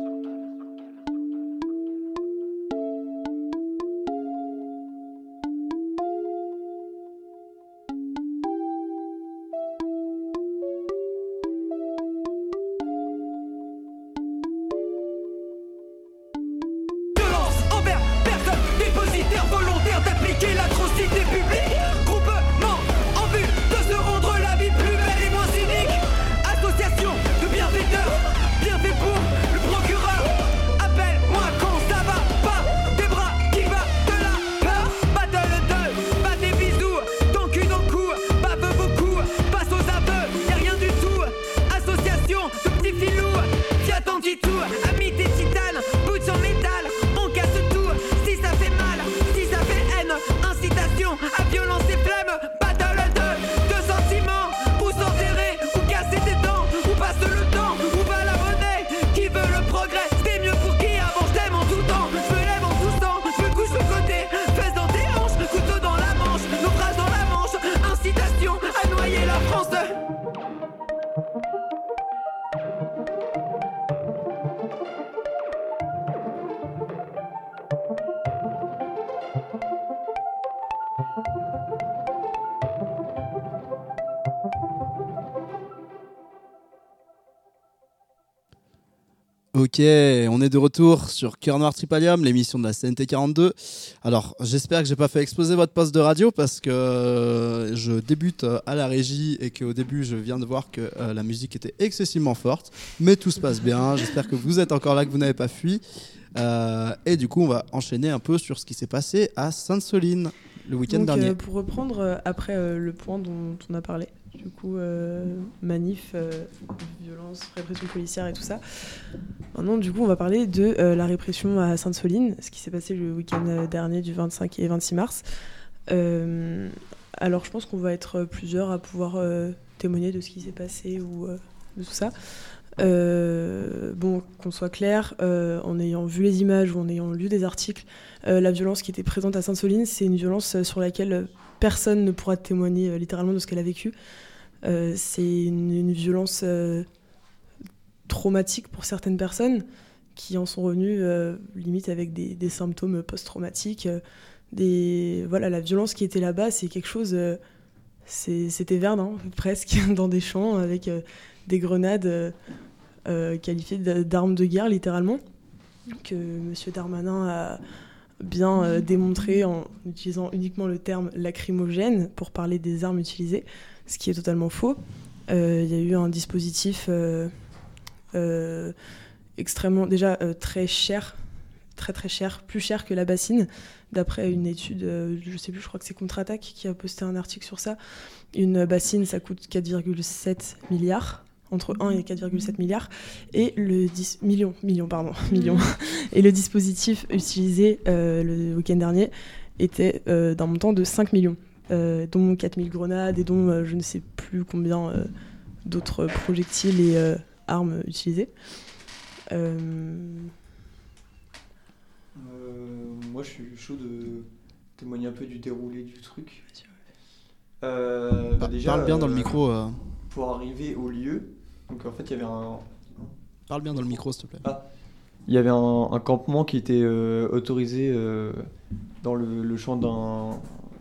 Violence envers personne, dépositaire volontaire d'appliquer l'atrocité publique. Groupement en vue de se rendre la vie plus belle et moins cynique. Association de bienfaiteurs, bienfait pour le procureur. Appelle-moi quand ça va pas. Des bras qui battent de la peur. Battle de, pas des bisous. Tant qu'une en coup, bave beaucoup. Passe aux aveux, y'a rien du tout. Association de petits filous. Fiat anti-tout, amis des titanes. Boots en métal, on casse tout. Si ça fait mal, si ça fait haine. Incitation à violence et flemme. Battle de, de sentiments. Où s'enterrer, où casser des dents. Où passe le temps, où va la monnaie. Qui veut le progrès, c'est mieux pour qui avant. Je t'aime en tout temps, je me lève en tout temps. Je me couche de côté, fesses dans tes hanches. Couteau dans la manche, naufrage dans la manche. Incitation à noyer la France. Ok, on est de retour sur Cœur Noir Tripalium, l'émission de la C N T quarante-deux. Alors, j'espère que j'ai pas fait exploser votre poste de radio parce que je débute à la régie et qu'au début, je viens de voir que euh, la musique était excessivement forte. Mais tout se passe bien. J'espère que vous êtes encore là, que vous n'avez pas fui. Euh, et du coup, on va enchaîner un peu sur ce qui s'est passé à Sainte-Soline le week-end Donc, dernier. euh, pour reprendre euh, après euh, le point dont on a parlé, du coup, euh, manif, euh, violence, répression policière et tout ça. Maintenant, du coup, on va parler de euh, la répression à Sainte-Soline, ce qui s'est passé le week-end dernier du vingt-cinq et vingt-six mars. Euh, alors, je pense qu'on va être plusieurs à pouvoir euh, témoigner de ce qui s'est passé ou euh, de tout ça. Euh, bon, qu'on soit clair, euh, en ayant vu les images ou en ayant lu des articles, euh, la violence qui était présente à Sainte-Soline, c'est une violence euh, sur laquelle personne ne pourra témoigner euh, littéralement de ce qu'elle a vécu. Euh, c'est une, une violence euh, traumatique pour certaines personnes qui en sont revenues euh, limite avec des, des symptômes post-traumatiques. Euh, des, voilà, la violence qui était là-bas, c'est quelque chose... Euh, c'est, c'était Verdun, presque, dans des champs, avec euh, des grenades euh, euh, qualifiées d'armes de guerre, littéralement, que M. Darmanin a bien euh, démontré en utilisant uniquement le terme lacrymogène pour parler des armes utilisées, ce qui est totalement faux. Euh, il y a eu un dispositif euh, euh, extrêmement, déjà euh, très cher, très très cher, plus cher que la bassine, d'après une étude, euh, je sais plus, je crois que c'est Contre-Attaque qui a posté un article sur ça. Une bassine, ça coûte quatre virgule sept milliards, entre un et quatre virgule sept milliards, et le dis- millions, millions, pardon, millions. Et le dispositif utilisé euh, le week-end dernier était euh, d'un montant de cinq millions, euh, dont quatre mille grenades et dont euh, je ne sais plus combien euh, d'autres projectiles et euh, armes utilisées. Euh... Euh, moi, je suis chaud de témoigner un peu du déroulé du truc. Euh, bah déjà, Parle bien dans le euh, micro. Euh... Pour arriver au lieu, donc en fait, il y avait un. Parle bien dans le micro, s'il te plaît. Ah. Il y avait un, un campement qui était euh, autorisé euh, dans le, le champ d'un.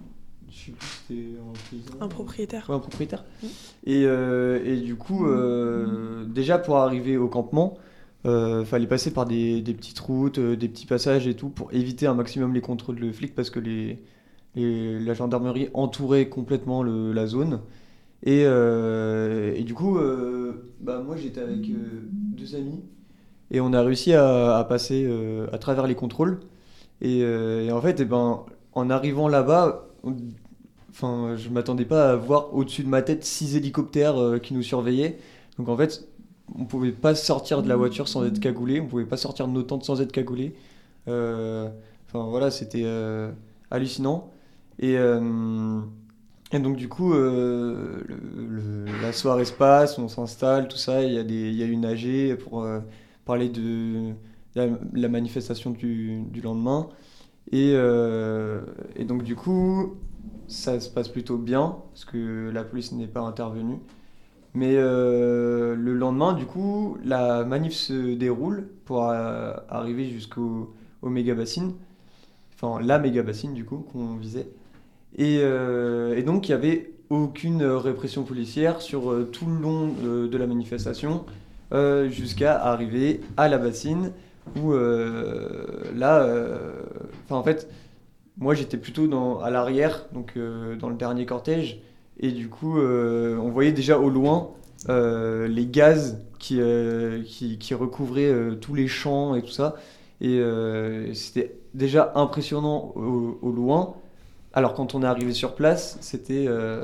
Je sais plus si c'était un paysan. Un propriétaire. Ouais, un propriétaire. Mmh. Et, euh, et du coup, euh, déjà pour arriver au campement, il euh, fallait passer par des, des petites routes, euh, des petits passages et tout pour éviter un maximum les contrôles de flics parce que les, les, la gendarmerie entourait complètement le, la zone. Et, euh, et du coup, euh, bah, moi j'étais avec euh, deux amis et on a réussi à, à passer euh, à travers les contrôles. Et, euh, et en fait, et ben, en arrivant là-bas, on, enfin, je m'attendais pas à voir au-dessus de ma tête six hélicoptères euh, qui nous surveillaient. Donc en fait, on pouvait pas sortir de la voiture sans être cagoulé, on pouvait pas sortir de nos tentes sans être cagoulé. Euh, enfin voilà, c'était euh, hallucinant. Et, euh, et donc du coup, euh, le, le, la soirée se passe, on s'installe, tout ça. Il y a des, il y a une A G pour euh, parler de la, la manifestation du, du lendemain. Et, euh, et donc du coup, ça se passe plutôt bien parce que la police n'est pas intervenue. Mais euh, le lendemain, du coup, la manif se déroule pour euh, arriver jusqu'au au méga bassine, enfin la méga bassine du coup qu'on visait. Et, euh, et donc il y avait aucune répression policière sur euh, tout le long euh, de la manifestation euh, jusqu'à arriver à la bassine où euh, là, enfin euh, en fait, moi j'étais plutôt dans, à l'arrière, donc euh, dans le dernier cortège. Et du coup, euh, on voyait déjà au loin euh, les gaz qui, euh, qui, qui recouvraient euh, tous les champs et tout ça. Et euh, c'était déjà impressionnant au, au loin. Alors quand on est arrivé sur place, c'était...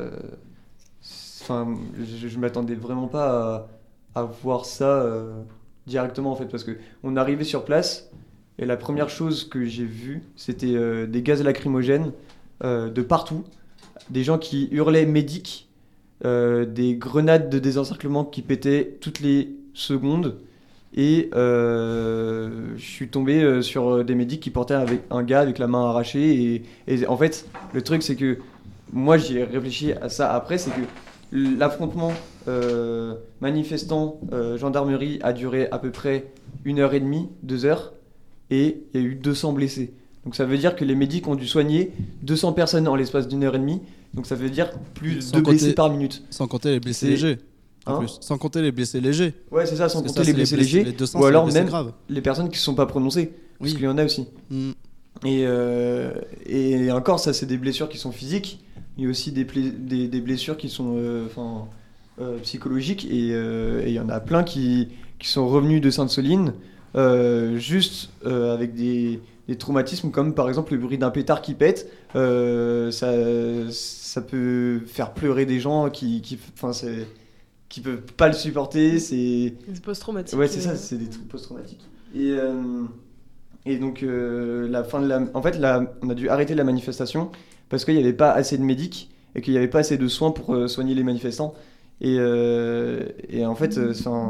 Enfin, euh, je ne m'attendais vraiment pas à, à voir ça euh, directement, en fait. Parce qu'on arrivait sur place, et la première chose que j'ai vue, c'était euh, des gaz lacrymogènes euh, de partout. Des gens qui hurlaient médic, euh, des grenades de désencerclement qui pétaient toutes les secondes. Et euh, je suis tombé euh, sur des médics qui portaient avec un gars avec la main arrachée. Et, et en fait, le truc, c'est que moi, j'ai réfléchi à ça après, c'est que l'affrontement euh, manifestant-gendarmerie euh, a duré à peu près une heure et demie, deux heures, et il y a eu deux cents blessés. Donc ça veut dire que les médics ont dû soigner deux cents personnes en l'espace d'une heure et demie. Donc ça veut dire plus de deux blessés par minute. Sans compter les blessés c'est... légers. En hein plus. Sans compter les blessés légers. Ouais, c'est ça, sans parce compter ça, les blessés les légers. Les deux cents, ou alors les même graves. Les personnes qui ne se sont pas prononcées. Parce oui. qu'il y en a aussi. Mm. Et, euh, et encore, ça, c'est des blessures qui sont physiques. Il y a aussi des, pla- des, des blessures qui sont euh, euh, psychologiques. Et euh, il y en a plein qui, qui sont revenus de Sainte-Soline euh, juste euh, avec des... des traumatismes comme par exemple le bruit d'un pétard qui pète, euh, ça, ça peut faire pleurer des gens qui, qui, c'est, qui peuvent pas le supporter. C'est des post-traumatiques. Ouais, c'est ça, c'est des trucs post-traumatiques. Et, euh, et donc euh, la fin de la, en fait, la, on a dû arrêter la manifestation parce qu'il n'y avait pas assez de médics et qu'il n'y avait pas assez de soins pour euh, soigner les manifestants. Et, euh, et en fait, euh,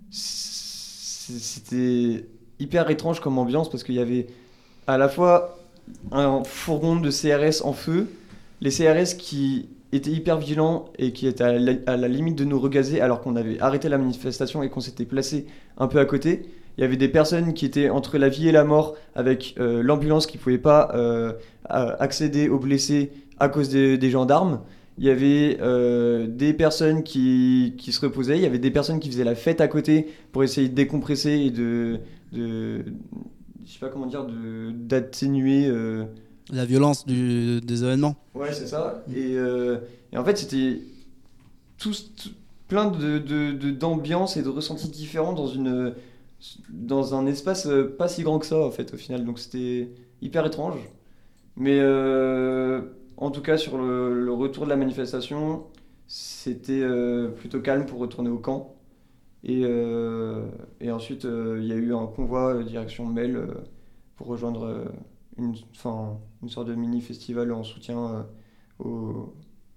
c'était hyper étrange comme ambiance parce qu'il y avait à la fois un fourgon de C R S en feu, les C R S qui étaient hyper violents et qui étaient à la, à la limite de nous regazer alors qu'on avait arrêté la manifestation et qu'on s'était placé un peu à côté. Il y avait des personnes qui étaient entre la vie et la mort avec euh, l'ambulance qui ne pouvait pas euh, accéder aux blessés à cause des, des gendarmes. Il y avait euh, des personnes qui, qui se reposaient, il y avait des personnes qui faisaient la fête à côté pour essayer de décompresser et de, de je sais pas comment dire, de, d'atténuer euh... la violence du, des événements. Ouais, c'est ça. Et, euh, et en fait, c'était tout, tout, plein de, de, de, d'ambiances et de ressentis différents dans, une, dans un espace pas si grand que ça, en fait, au final. Donc c'était hyper étrange. Mais... Euh, En tout cas, sur le, le retour de la manifestation, c'était euh, plutôt calme pour retourner au camp. Et, euh, et ensuite, il euh, y a eu un convoi euh, direction Mel euh, pour rejoindre euh, une, une sorte de mini-festival en soutien euh, au,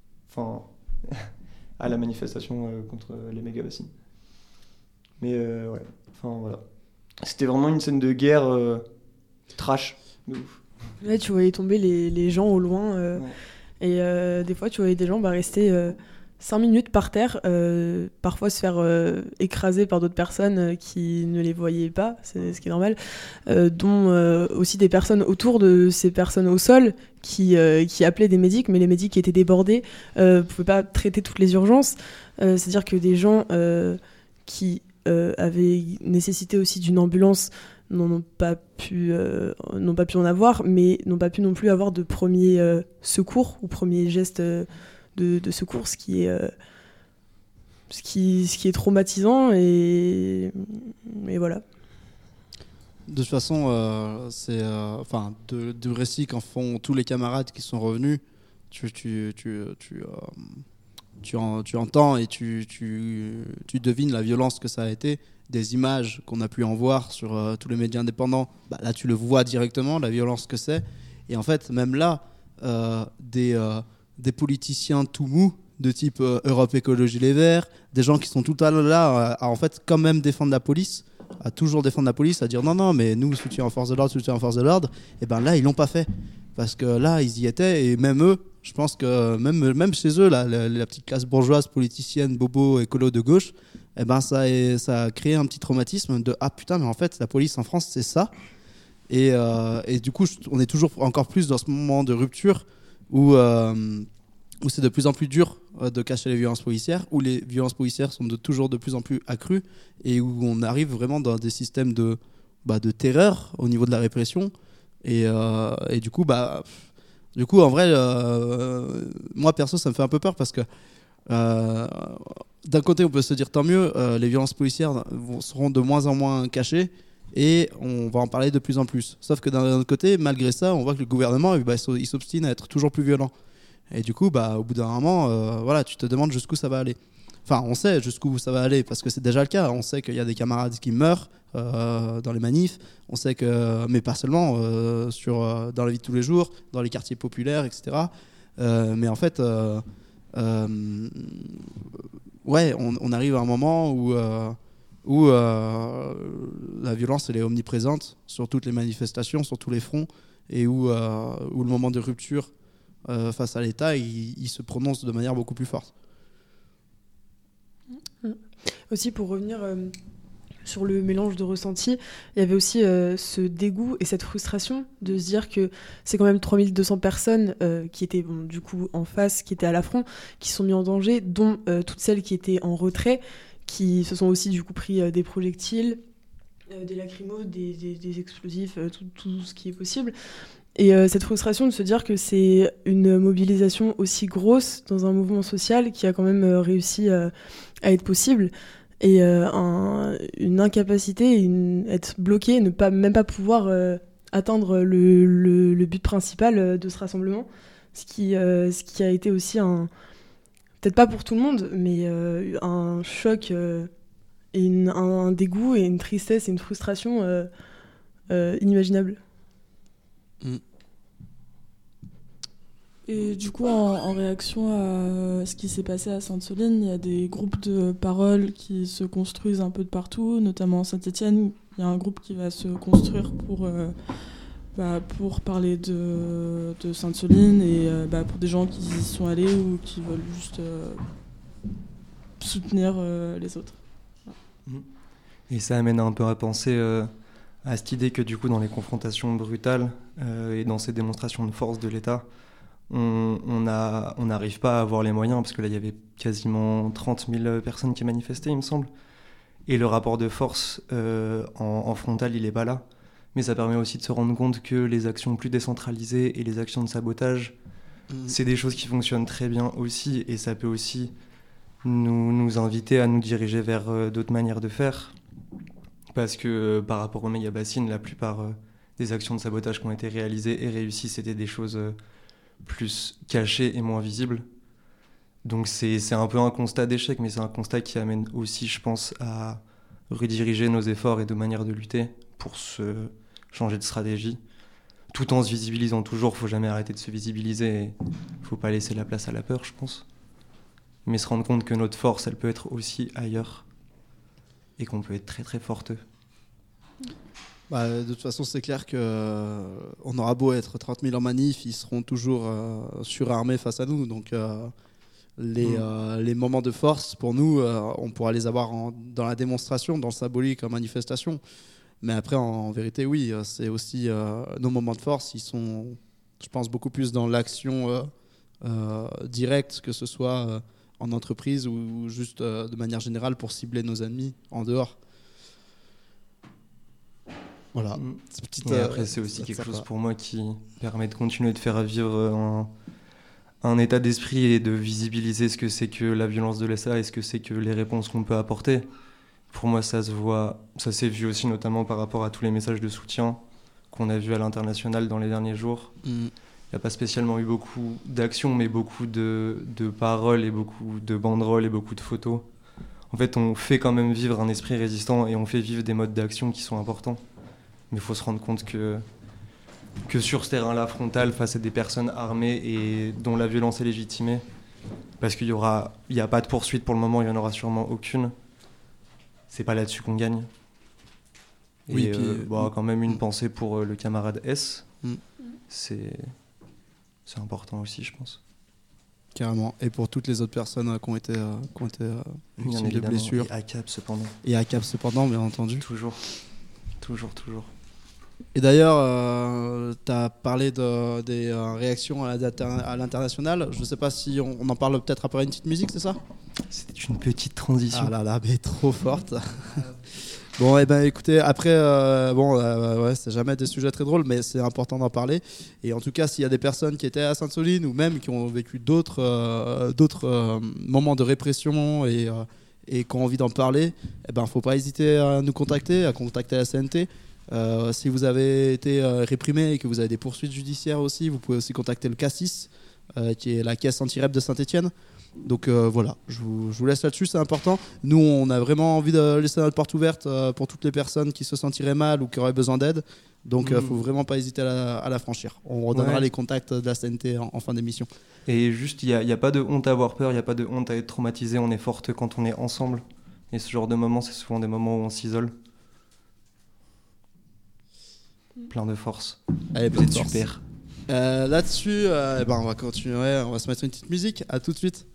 à la manifestation euh, contre les méga-bassines. Mais euh, ouais, enfin voilà. C'était vraiment une scène de guerre euh, trash, de ouf. Là, tu voyais tomber les, les gens au loin. Euh, ouais. Et euh, des fois, tu voyais des gens bah, rester euh, cinq minutes par terre, euh, parfois se faire euh, écraser par d'autres personnes euh, qui ne les voyaient pas, c'est ce qui est normal, euh, dont euh, aussi des personnes autour de ces personnes au sol qui, euh, qui appelaient des médics, mais les médics étaient débordés, ne euh, pouvaient pas traiter toutes les urgences. Euh, c'est-à-dire que des gens euh, qui euh, avaient nécessité aussi d'une ambulance n'ont pas pu euh, n'ont pas pu en avoir, mais n'ont pas pu non plus avoir de premier euh, secours ou premier geste euh, de, de secours, ce qui est euh, ce qui ce qui est traumatisant et et voilà. De toute façon, euh, c'est enfin euh, de, du récit qu'en font tous les camarades qui sont revenus, tu tu tu tu euh, tu, en, tu entends et tu tu tu devines la violence que ça a été. Des images qu'on a pu en voir sur euh, tous les médias indépendants, bah, là tu le vois directement, la violence que c'est. Et en fait, même là, euh, des, euh, des politiciens tout mous, de type euh, Europe Écologie Les Verts, des gens qui sont tout à l'heure là à, à en fait quand même défendre la police, à toujours défendre la police, à dire non, non, mais nous, soutien en force de l'ordre, soutien en force de l'ordre, et bien là, ils l'ont pas fait. Parce que là, ils y étaient, et même eux, je pense que même, même chez eux, là, la, la petite classe bourgeoise, politicienne, bobo, écolo de gauche, eh ben ça, est, ça a créé un petit traumatisme de ah putain, mais en fait, la police en France, c'est ça. Et, euh, et du coup, on est toujours encore plus dans ce moment de rupture où, euh, où c'est de plus en plus dur de cacher les violences policières, où les violences policières sont de, toujours de plus en plus accrues et où on arrive vraiment dans des systèmes de, bah, de terreur au niveau de la répression. Et, euh, et du coup, bah, du coup, en vrai, euh, moi perso, ça me fait un peu peur parce que euh, d'un côté, on peut se dire tant mieux, euh, les violences policières vont, seront de moins en moins cachées et on va en parler de plus en plus. Sauf que d'un autre côté, malgré ça, on voit que le gouvernement, bah, il s'obstine à être toujours plus violent. Et du coup, bah, au bout d'un moment, euh, voilà, tu te demandes jusqu'où ça va aller. Enfin, on sait jusqu'où ça va aller parce que c'est déjà le cas. On sait qu'il y a des camarades qui meurent euh, dans les manifs. On sait que, mais pas seulement, euh, sur, euh, dans la vie de tous les jours, dans les quartiers populaires, et cetera. Euh, mais en fait, euh, euh, ouais, on, on arrive à un moment où, euh, où euh, la violence elle est omniprésente sur toutes les manifestations, sur tous les fronts, et où, euh, où le moment de rupture euh, face à l'État, il, il se prononce de manière beaucoup plus forte. Aussi, pour revenir euh, sur le mélange de ressentis, il y avait aussi euh, ce dégoût et cette frustration de se dire que c'est quand même trois mille deux cents personnes euh, qui étaient bon, du coup en face, qui étaient à l'affront, qui sont mis en danger, dont euh, toutes celles qui étaient en retrait, qui se sont aussi du coup pris euh, des projectiles, euh, des lacrymos, des, des, des explosifs, euh, tout, tout ce qui est possible. Et euh, cette frustration de se dire que c'est une mobilisation aussi grosse dans un mouvement social qui a quand même euh, réussi euh, à être possible et euh, un, une incapacité, une, être bloqué, ne pas, même pas pouvoir euh, atteindre le, le, le but principal euh, de ce rassemblement, ce qui, euh, ce qui a été aussi un, peut-être pas pour tout le monde, mais euh, un choc euh, et une, un, un dégoût et une tristesse et une frustration euh, euh, inimaginables. Et du coup, en, en réaction à ce qui s'est passé à Sainte-Soline, il y a des groupes de parole qui se construisent un peu de partout, notamment à Saint-Étienne. Il y a un groupe qui va se construire pour, euh, bah, pour parler de, de Sainte-Soline et euh, bah, pour des gens qui y sont allés ou qui veulent juste euh, soutenir euh, les autres. Voilà. Et ça amène un peu à penser euh, à cette idée que du coup, dans les confrontations brutales euh, et dans ces démonstrations de force de l'État, on on a, on n'arrive pas à avoir les moyens, parce que là, il y avait quasiment trente mille personnes qui manifestaient, il me semble. Et le rapport de force euh, en, en frontal, il n'est pas là. Mais ça permet aussi de se rendre compte que les actions plus décentralisées et les actions de sabotage, mmh. c'est des choses qui fonctionnent très bien aussi. Et ça peut aussi nous, nous inviter à nous diriger vers euh, d'autres manières de faire. Parce que euh, par rapport au méga bassine, la plupart euh, des actions de sabotage qui ont été réalisées et réussies, c'était des choses euh, plus cachées et moins visibles. Donc c'est, c'est un peu un constat d'échec, mais c'est un constat qui amène aussi, je pense, à rediriger nos efforts et nos manières de lutter pour se changer de stratégie, tout en se visibilisant toujours. Il ne faut jamais arrêter de se visibiliser et il ne faut pas laisser la place à la peur, je pense. Mais se rendre compte que notre force, elle peut être aussi ailleurs et qu'on peut être très très forte. Bah, de toute façon, c'est clair qu'on euh, aura beau être trente mille en manif, ils seront toujours euh, surarmés face à nous. Donc euh, les, mmh. euh, les moments de force, pour nous, euh, on pourra les avoir en, dans la démonstration, dans le symbolique, en manifestation. Mais après, en, en vérité, oui, c'est aussi euh, nos moments de force, ils sont, je pense, beaucoup plus dans l'action euh, euh, directe, que ce soit euh, en entreprise ou juste euh, de manière générale pour cibler nos ennemis en dehors. Voilà. Mmh. Petite, et euh, après, c'est aussi quelque ça chose va. pour moi qui permet de continuer de faire vivre un, un état d'esprit et de visibiliser ce que c'est que la violence de l'E S A et ce que c'est que les réponses qu'on peut apporter. Pour moi, ça se voit, ça s'est vu aussi notamment par rapport à tous les messages de soutien qu'on a vus à l'international dans les derniers jours. Il mmh. n'y a pas spécialement eu beaucoup d'actions, mais beaucoup de, de paroles et beaucoup de banderoles et beaucoup de photos. En fait, on fait quand même vivre un esprit résistant et on fait vivre des modes d'action qui sont importants. Mais il faut se rendre compte que, que sur ce terrain-là, frontal, face à des personnes armées et dont la violence est légitimée, parce qu'il n'y aura, il n'y a pas de poursuite pour le moment, il n'y en aura sûrement aucune, c'est pas là-dessus qu'on gagne. Et oui, euh, puis, bon, euh, quand même une pensée pour euh, le camarade S, mm. c'est, c'est important aussi, je pense. Carrément. Et pour toutes les autres personnes euh, qui ont été, euh, qui ont été euh, victimes de blessures. Et à Cap, cependant. Et à Cap, cependant, bien entendu. Toujours. Toujours, toujours. Et d'ailleurs, euh, tu as parlé de, des euh, réactions à, la, à l'international. Je ne sais pas si on, on en parle peut-être après une petite musique, c'est ça ? C'était une petite transition. Ah là là, mais trop forte. Bon, et eh ben écoutez, après, euh, bon, euh, ouais, c'est jamais des sujets très drôles, mais c'est important d'en parler. Et en tout cas, s'il y a des personnes qui étaient à Sainte-Soline ou même qui ont vécu d'autres, euh, d'autres euh, moments de répression et, euh, et qui ont envie d'en parler, eh ben, faut pas hésiter à nous contacter, à contacter la C N T. Euh, si vous avez été euh, réprimé et que vous avez des poursuites judiciaires aussi, vous pouvez aussi contacter le C A S I S, euh, qui est la caisse anti-rep de Saint-Étienne. Donc euh, voilà, je vous, je vous laisse là-dessus, c'est important. Nous, on a vraiment envie de laisser notre porte ouverte euh, pour toutes les personnes qui se sentiraient mal ou qui auraient besoin d'aide. Donc il mmh. euh, faut vraiment pas hésiter à la, à la franchir. On redonnera ouais. les contacts de la C N T en, en fin d'émission. Et juste, il n'y a, y a pas de honte à avoir peur, il n'y a pas de honte à être traumatisé. On est forte quand on est ensemble. Et ce genre de moments, c'est souvent des moments où on s'isole. Plein de force. Allez, vous êtes force. Super. Euh, là-dessus, euh, eh ben, on va continuer. On va se mettre une petite musique. À tout de suite.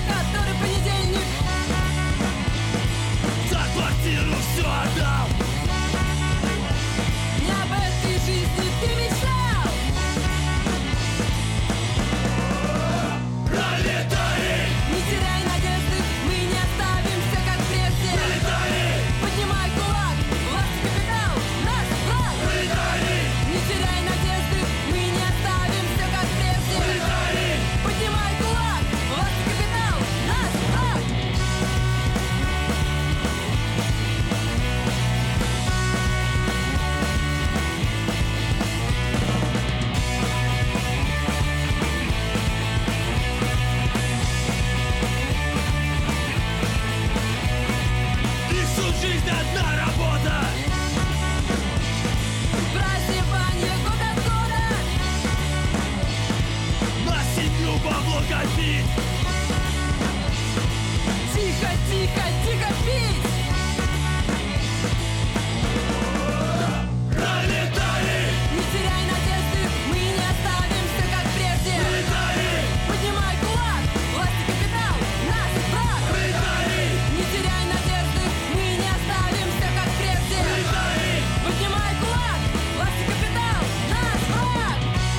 Так квартиру все отдал. много бит. Тихо, тихо, тихо пить. Пролетали. Не теряй надежды, мы не оставим все как прежде. Пролетали. Поднимай кулак, власть и капитал, наш враг. Пролетали. Не теряй надежды, мы не оставим все как прежде. Пролетали. Поднимай кулак, власть и капитал, наш враг.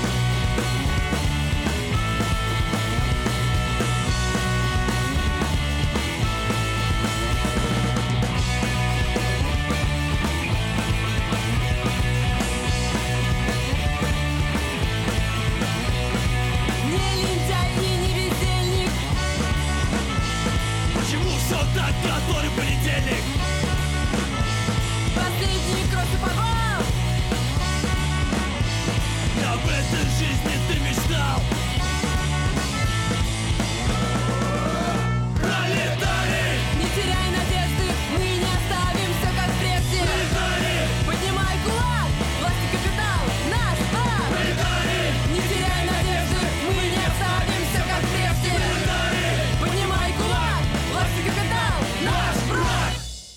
Не лентяй и не бездельник. Почему все так, который понедельник? Последний кровь и подвал. Об этой жизни ты мечтал. Пролетали. Не теряй надежды, мы не оставим все как прежде. Пролетали. Поднимай кулак, власть и капитал, наш враг. Пролетали. Не теряй надежды, мы не оставим все как прежде. Пролетали. Поднимай кулак, власть и капитал, наш враг.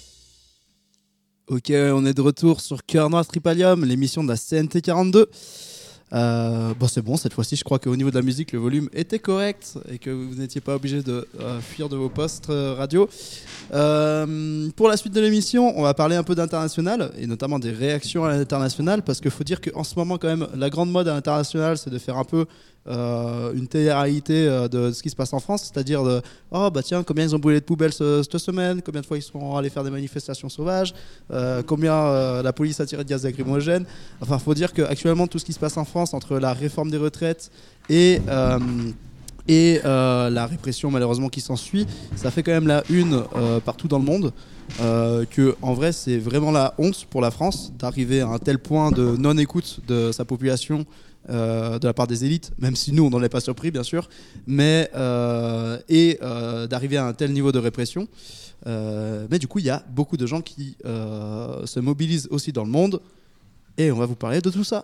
Ok, on est de retour sur Cœur Noir Tripalium, l'émission de la C N T quarante-deux. Euh, bon, c'est bon, cette fois-ci, je crois qu'au niveau de la musique, le volume était correct et que vous n'étiez pas obligé de euh, fuir de vos postes euh, radio. Euh, pour la suite de l'émission, on va parler un peu d'international et notamment des réactions à l'international parce qu'il faut dire qu'en ce moment, quand même, la grande mode à l'international, c'est de faire un peu euh, une télé-réalité euh, de ce qui se passe en France, c'est-à-dire de oh bah tiens, combien ils ont brûlé de poubelles ce, cette semaine, combien de fois ils sont allés faire des manifestations sauvages, euh, combien euh, la police a tiré de gaz lacrymogène. Enfin, il faut dire qu'actuellement, tout ce qui se passe en France entre la réforme des retraites et euh, et euh, la répression malheureusement qui s'ensuit, ça fait quand même la une euh, partout dans le monde. Euh, que en vrai c'est vraiment la honte pour la France d'arriver à un tel point de non-écoute de sa population euh, de la part des élites, même si nous on n'en est pas surpris bien sûr, mais euh, et euh, d'arriver à un tel niveau de répression. Euh, mais du coup il y a beaucoup de gens qui euh, se mobilisent aussi dans le monde et on va vous parler de tout ça.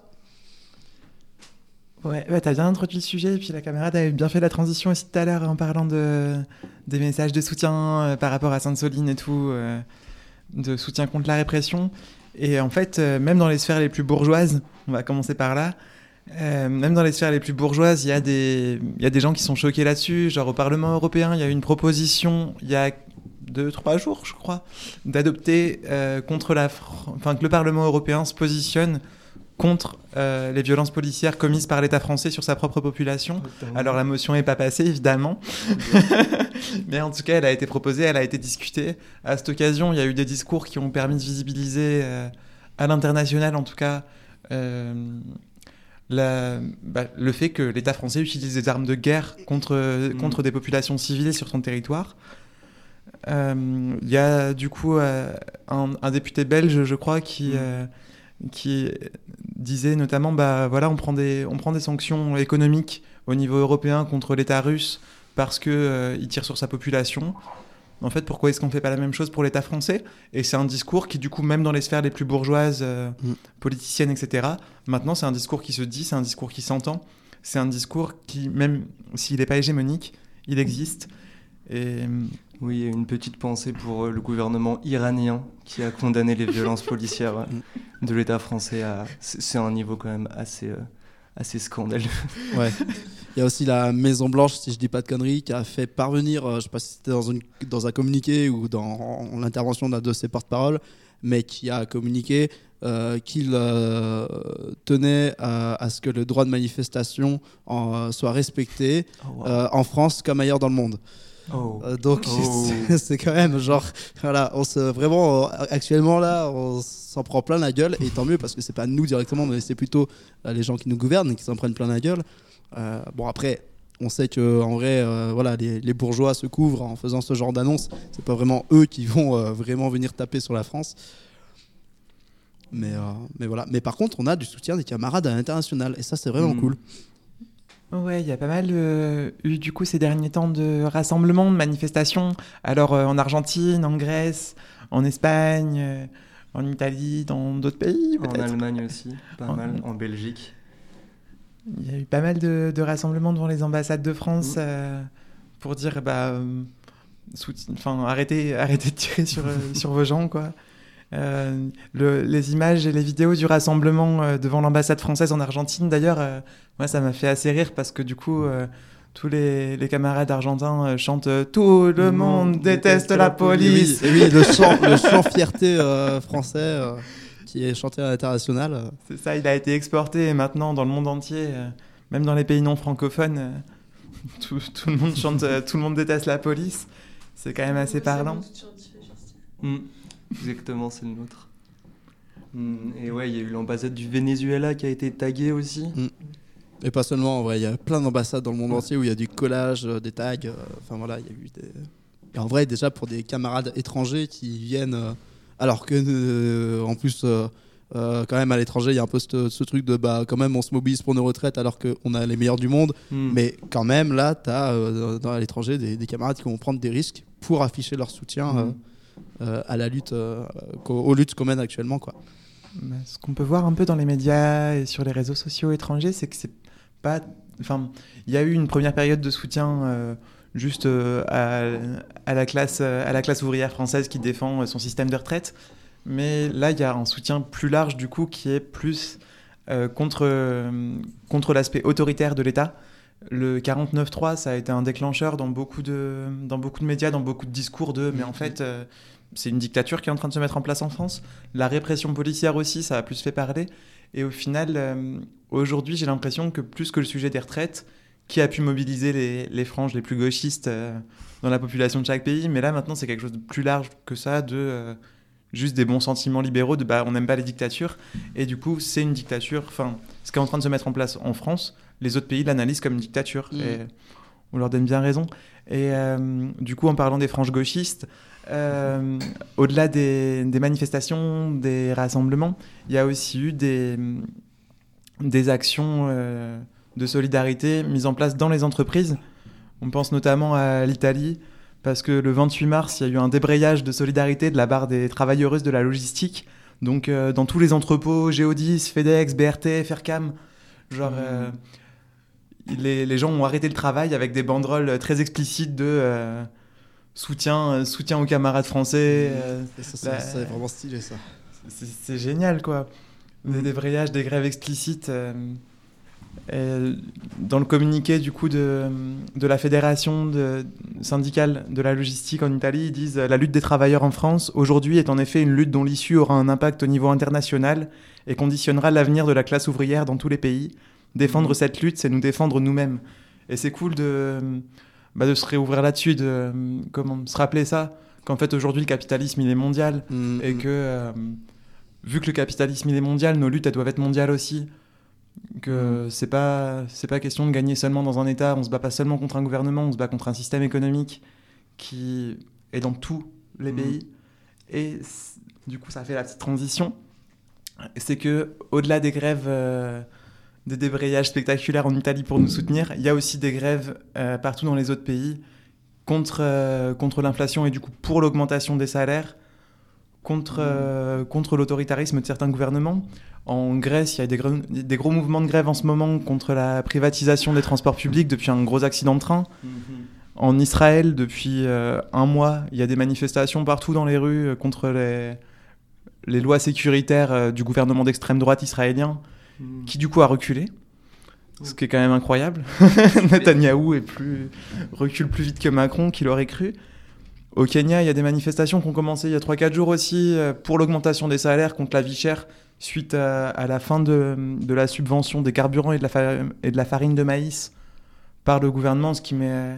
Ouais, ouais, t'as bien introduit le sujet, et puis la camarade avait bien fait la transition aussi tout à l'heure en parlant de, des messages de soutien euh, par rapport à Sainte-Soline et tout, euh, de soutien contre la répression. Et en fait, euh, même dans les sphères les plus bourgeoises, on va commencer par là, euh, même dans les sphères les plus bourgeoises, il y a des, il y a des gens qui sont choqués là-dessus. Genre au Parlement européen, il y a eu une proposition, il y a deux, trois jours, je crois, d'adopter euh, contre la... Fr- enfin, que le Parlement européen se positionne contre euh, les violences policières commises par l'État français sur sa propre population. Alors la motion n'est pas passée, évidemment. Mais en tout cas, elle a été proposée, elle a été discutée. À cette occasion, il y a eu des discours qui ont permis de visibiliser, euh, à l'international en tout cas, euh, la, bah, le fait que l'État français utilise des armes de guerre contre, mmh. contre des populations civiles sur son territoire. Il euh, y a du coup euh, un, un député belge, je crois, qui... Mmh. Euh, qui disait notamment bah voilà on prend des on prend des sanctions économiques au niveau européen contre l'État russe parce que euh, il tire sur sa population. En fait, pourquoi est-ce qu'on fait pas la même chose pour l'État français ? Et c'est un discours qui du coup même dans les sphères les plus bourgeoises, euh, mm. politiciennes, et cetera. Maintenant, c'est un discours qui se dit, c'est un discours qui s'entend, c'est un discours qui même s'il n'est pas hégémonique, il existe. Et oui, une petite pensée pour le gouvernement iranien qui a condamné les violences policières de l'État français. À... C'est un niveau quand même assez, euh, assez scandaleux. Ouais. Il y a aussi la Maison Blanche, si je dis pas de conneries, qui a fait parvenir, euh, je sais pas si c'était dans, une, dans un communiqué ou dans l'intervention d'un de ses porte-parole, mais qui a communiqué euh, qu'il euh, tenait à, à ce que le droit de manifestation en, soit respecté oh, wow. euh, en France comme ailleurs dans le monde. Oh. Euh, donc oh. c'est, c'est quand même genre voilà, on se vraiment euh, actuellement là on s'en prend plein la gueule et tant mieux parce que c'est pas nous directement mais c'est plutôt euh, les gens qui nous gouvernent qui s'en prennent plein la gueule. Euh, bon après on sait que en vrai euh, voilà les, les bourgeois se couvrent en faisant ce genre d'annonce, c'est pas vraiment eux qui vont euh, vraiment venir taper sur la France. Mais euh, mais voilà, mais par contre on a du soutien des camarades à l'international et ça c'est vraiment mmh. cool. Ouais, il y a pas mal euh, eu du coup ces derniers temps de rassemblements, de manifestations. Alors euh, en Argentine, en Grèce, en Espagne, euh, en Italie, dans d'autres pays peut-être. En Allemagne aussi, pas en... mal, en Belgique. Il y a eu pas mal de, de rassemblements devant les ambassades de France mmh. euh, pour dire bah, euh, soutien, enfin, arrêtez, arrêtez de tirer sur, euh, sur vos gens, quoi. Euh, le, les images et les vidéos du rassemblement euh, devant l'ambassade française en Argentine, d'ailleurs, euh, moi, ça m'a fait assez rire parce que du coup, euh, tous les, les camarades argentins euh, chantent euh, « Tout le monde déteste la police ». Et oui, et oui, le chant, le chant fierté euh, français euh, qui est chanté à l'international. Euh. C'est ça, il a été exporté et maintenant dans le monde entier, euh, même dans les pays non francophones, euh, tout, tout le monde chante euh, « Tout le monde déteste la police ». C'est quand même assez parlant. Mmh. Exactement, c'est le nôtre. Mmh. Et ouais, il y a eu l'ambassade du Venezuela qui a été taguée aussi. Mmh. Et pas seulement, en vrai, il y a plein d'ambassades dans le monde entier où il y a du collage, euh, des tags. Enfin euh, voilà, il y a eu des. Et en vrai, déjà pour des camarades étrangers qui viennent, euh, alors que euh, en plus, euh, euh, quand même à l'étranger, il y a un peu ce, ce truc de bah quand même on se mobilise pour nos retraites alors qu'on a les meilleurs du monde. Mmh. Mais quand même là, t'as euh, dans à l'étranger des, des camarades qui vont prendre des risques pour afficher leur soutien. Mmh. Euh, Euh, à la lutte, euh, aux luttes qu'on mène actuellement, quoi. Ce qu'on peut voir un peu dans les médias et sur les réseaux sociaux étrangers, c'est que c'est pas, enfin, il y a eu une première période de soutien euh, juste euh, à, à la classe, à la classe ouvrière française qui défend son système de retraite, mais là il y a un soutien plus large du coup qui est plus euh, contre euh, contre l'aspect autoritaire de l'État. Le quarante-neuf trois, ça a été un déclencheur dans beaucoup de, dans beaucoup de médias, dans beaucoup de discours de « mais en fait, euh, c'est une dictature qui est en train de se mettre en place en France ». La répression policière aussi, ça a plus fait parler. Et au final, euh, aujourd'hui, j'ai l'impression que plus que le sujet des retraites, qui a pu mobiliser les, les franges les plus gauchistes euh, dans la population de chaque pays, mais là, maintenant, c'est quelque chose de plus large que ça, de euh, juste des bons sentiments libéraux, de bah, on n'aime pas les dictatures. Et du coup, c'est une dictature, enfin, ce qui est en train de se mettre en place en France, les autres pays l'analysent comme une dictature. Mmh. Et on leur donne bien raison. Et euh, du coup, en parlant des franges gauchistes, euh, au-delà des, des manifestations, des rassemblements, il y a aussi eu des, des actions euh, de solidarité mises en place dans les entreprises. On pense notamment à l'Italie, parce que le vingt-huit mars, il y a eu un débrayage de solidarité de la part des travailleuses de la logistique. Donc, euh, dans tous les entrepôts, Géodis, FedEx, B R T, Faircam, genre... Mmh. Euh, Les, les gens ont arrêté le travail avec des banderoles très explicites de euh, soutien, euh, soutien aux camarades français. Euh, ça, ça, bah, c'est vraiment stylé, ça. C'est, c'est génial, quoi. Des débrayages, des grèves explicites. Euh, et dans le communiqué, du coup, de, de la fédération de, syndicale de la logistique en Italie, ils disent « La lutte des travailleurs en France, aujourd'hui, est en effet une lutte dont l'issue aura un impact au niveau international et conditionnera l'avenir de la classe ouvrière dans tous les pays. Défendre mmh. cette lutte, c'est nous défendre nous-mêmes. » Et c'est cool de, bah, de se réouvrir là-dessus, de comment, se rappeler ça, qu'en fait aujourd'hui le capitalisme il est mondial mmh. et que euh, vu que le capitalisme il est mondial, nos luttes elles doivent être mondiales aussi. Que mmh. c'est pas, c'est pas question de gagner seulement dans un État, on se bat pas seulement contre un gouvernement, on se bat contre un système économique qui est dans tous les mmh. pays. Et du coup ça fait la petite transition. C'est que au-delà des grèves... Euh, des débrayages spectaculaires en Italie pour nous soutenir. Il y a aussi des grèves euh, partout dans les autres pays contre, euh, contre l'inflation et du coup pour l'augmentation des salaires, contre, euh, contre l'autoritarisme de certains gouvernements. En Grèce, il y a des, gros, des gros mouvements de grève en ce moment contre la privatisation des transports publics depuis un gros accident de train. Mm-hmm. En Israël, depuis euh, un mois, il y a des manifestations partout dans les rues euh, contre les, les lois sécuritaires euh, du gouvernement d'extrême droite israélien. Mmh. Qui du coup a reculé, ce qui est quand même incroyable. Netanyahou est plus... recule plus vite que Macron, qui l'aurait cru. Au Kenya, il y a des manifestations qui ont commencé il y a trois quatre jours aussi pour l'augmentation des salaires contre la vie chère suite à, à la fin de, de la subvention des carburants et de la, fa... et de la farine de maïs par le gouvernement, ce qui met...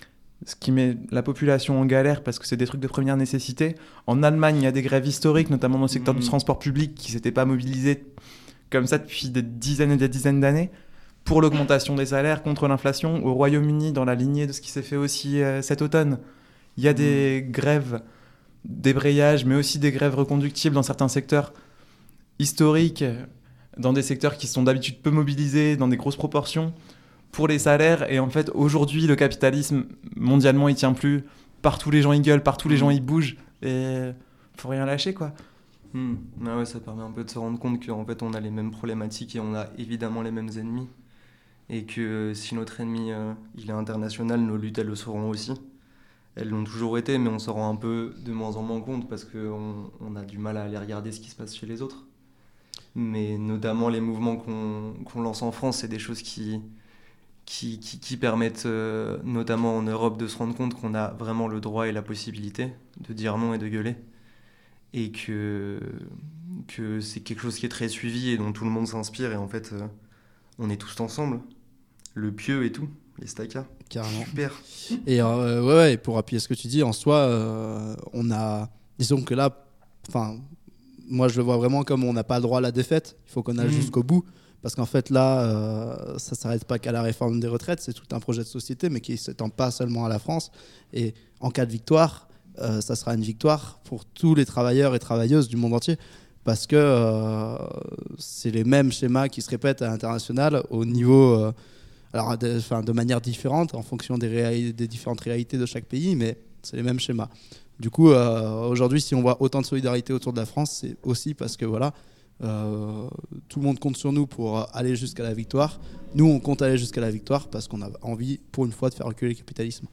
ce qui met la population en galère parce que c'est des trucs de première nécessité. En Allemagne, il y a des grèves historiques, notamment dans le secteur mmh. du transport public, qui ne s'étaient pas mobilisés comme ça depuis des dizaines et des dizaines d'années, pour l'augmentation des salaires, contre l'inflation. Au Royaume-Uni, dans la lignée de ce qui s'est fait aussi euh, cet automne, il y a mmh. des grèves, débrayages, mais aussi des grèves reconductibles dans certains secteurs historiques, dans des secteurs qui sont d'habitude peu mobilisés, dans des grosses proportions, pour les salaires. Et en fait, aujourd'hui, le capitalisme, mondialement, il tient plus. Partout, les gens, ils gueulent, partout, les gens, ils bougent. Et faut rien lâcher, quoi. Mmh. Ah ouais, ça permet un peu de se rendre compte qu'en fait on a les mêmes problématiques et on a évidemment les mêmes ennemis. Et que si notre ennemi euh, il est international, nos luttes elles le seront aussi. Elles l'ont toujours été, mais on s'en rend un peu de moins en moins compte parce qu'on on a du mal à aller regarder ce qui se passe chez les autres. Mais notamment les mouvements qu'on, qu'on lance en France, c'est des choses qui, qui, qui, qui permettent, euh, notamment en Europe, de se rendre compte qu'on a vraiment le droit et la possibilité de dire non et de gueuler. Et que, que c'est quelque chose qui est très suivi et dont tout le monde s'inspire. Et en fait, euh, on est tous ensemble. Le pieu et tout. Les stacas. Carrément. Super. Et euh, ouais, ouais, et pour appuyer ce que tu dis, en soi, euh, on a. Disons que là, enfin, moi je le vois vraiment comme on n'a pas le droit à la défaite. Il faut qu'on aille mmh. jusqu'au bout. Parce qu'en fait, là, euh, ça ne s'arrête pas qu'à la réforme des retraites. C'est tout un projet de société, mais qui ne s'étend pas seulement à la France. Et en cas de victoire, euh, ça sera une victoire pour tous les travailleurs et travailleuses du monde entier. Parce que euh, c'est les mêmes schémas qui se répètent à l'international au niveau. Euh, Alors, de, enfin, de manière différente en fonction des, réa- des différentes réalités de chaque pays, mais c'est les mêmes schémas. Du coup, euh, aujourd'hui, si on voit autant de solidarité autour de la France, c'est aussi parce que voilà, euh, tout le monde compte sur nous pour aller jusqu'à la victoire. Nous, on compte aller jusqu'à la victoire parce qu'on a envie, pour une fois, de faire reculer le capitalisme.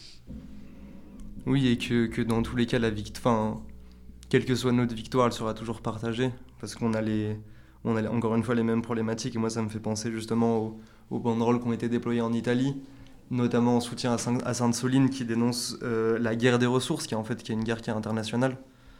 Oui, et que, que dans tous les cas, la victoire, quelle que soit notre victoire, elle sera toujours partagée parce qu'on a les, on a encore une fois les mêmes problématiques. Et moi, ça me fait penser justement au aux banderoles qui ont été déployées en Italie, notamment en soutien à, Saint- à Sainte-Soline qui dénonce euh, la guerre des ressources, qui est en fait qui est une guerre qui est internationale.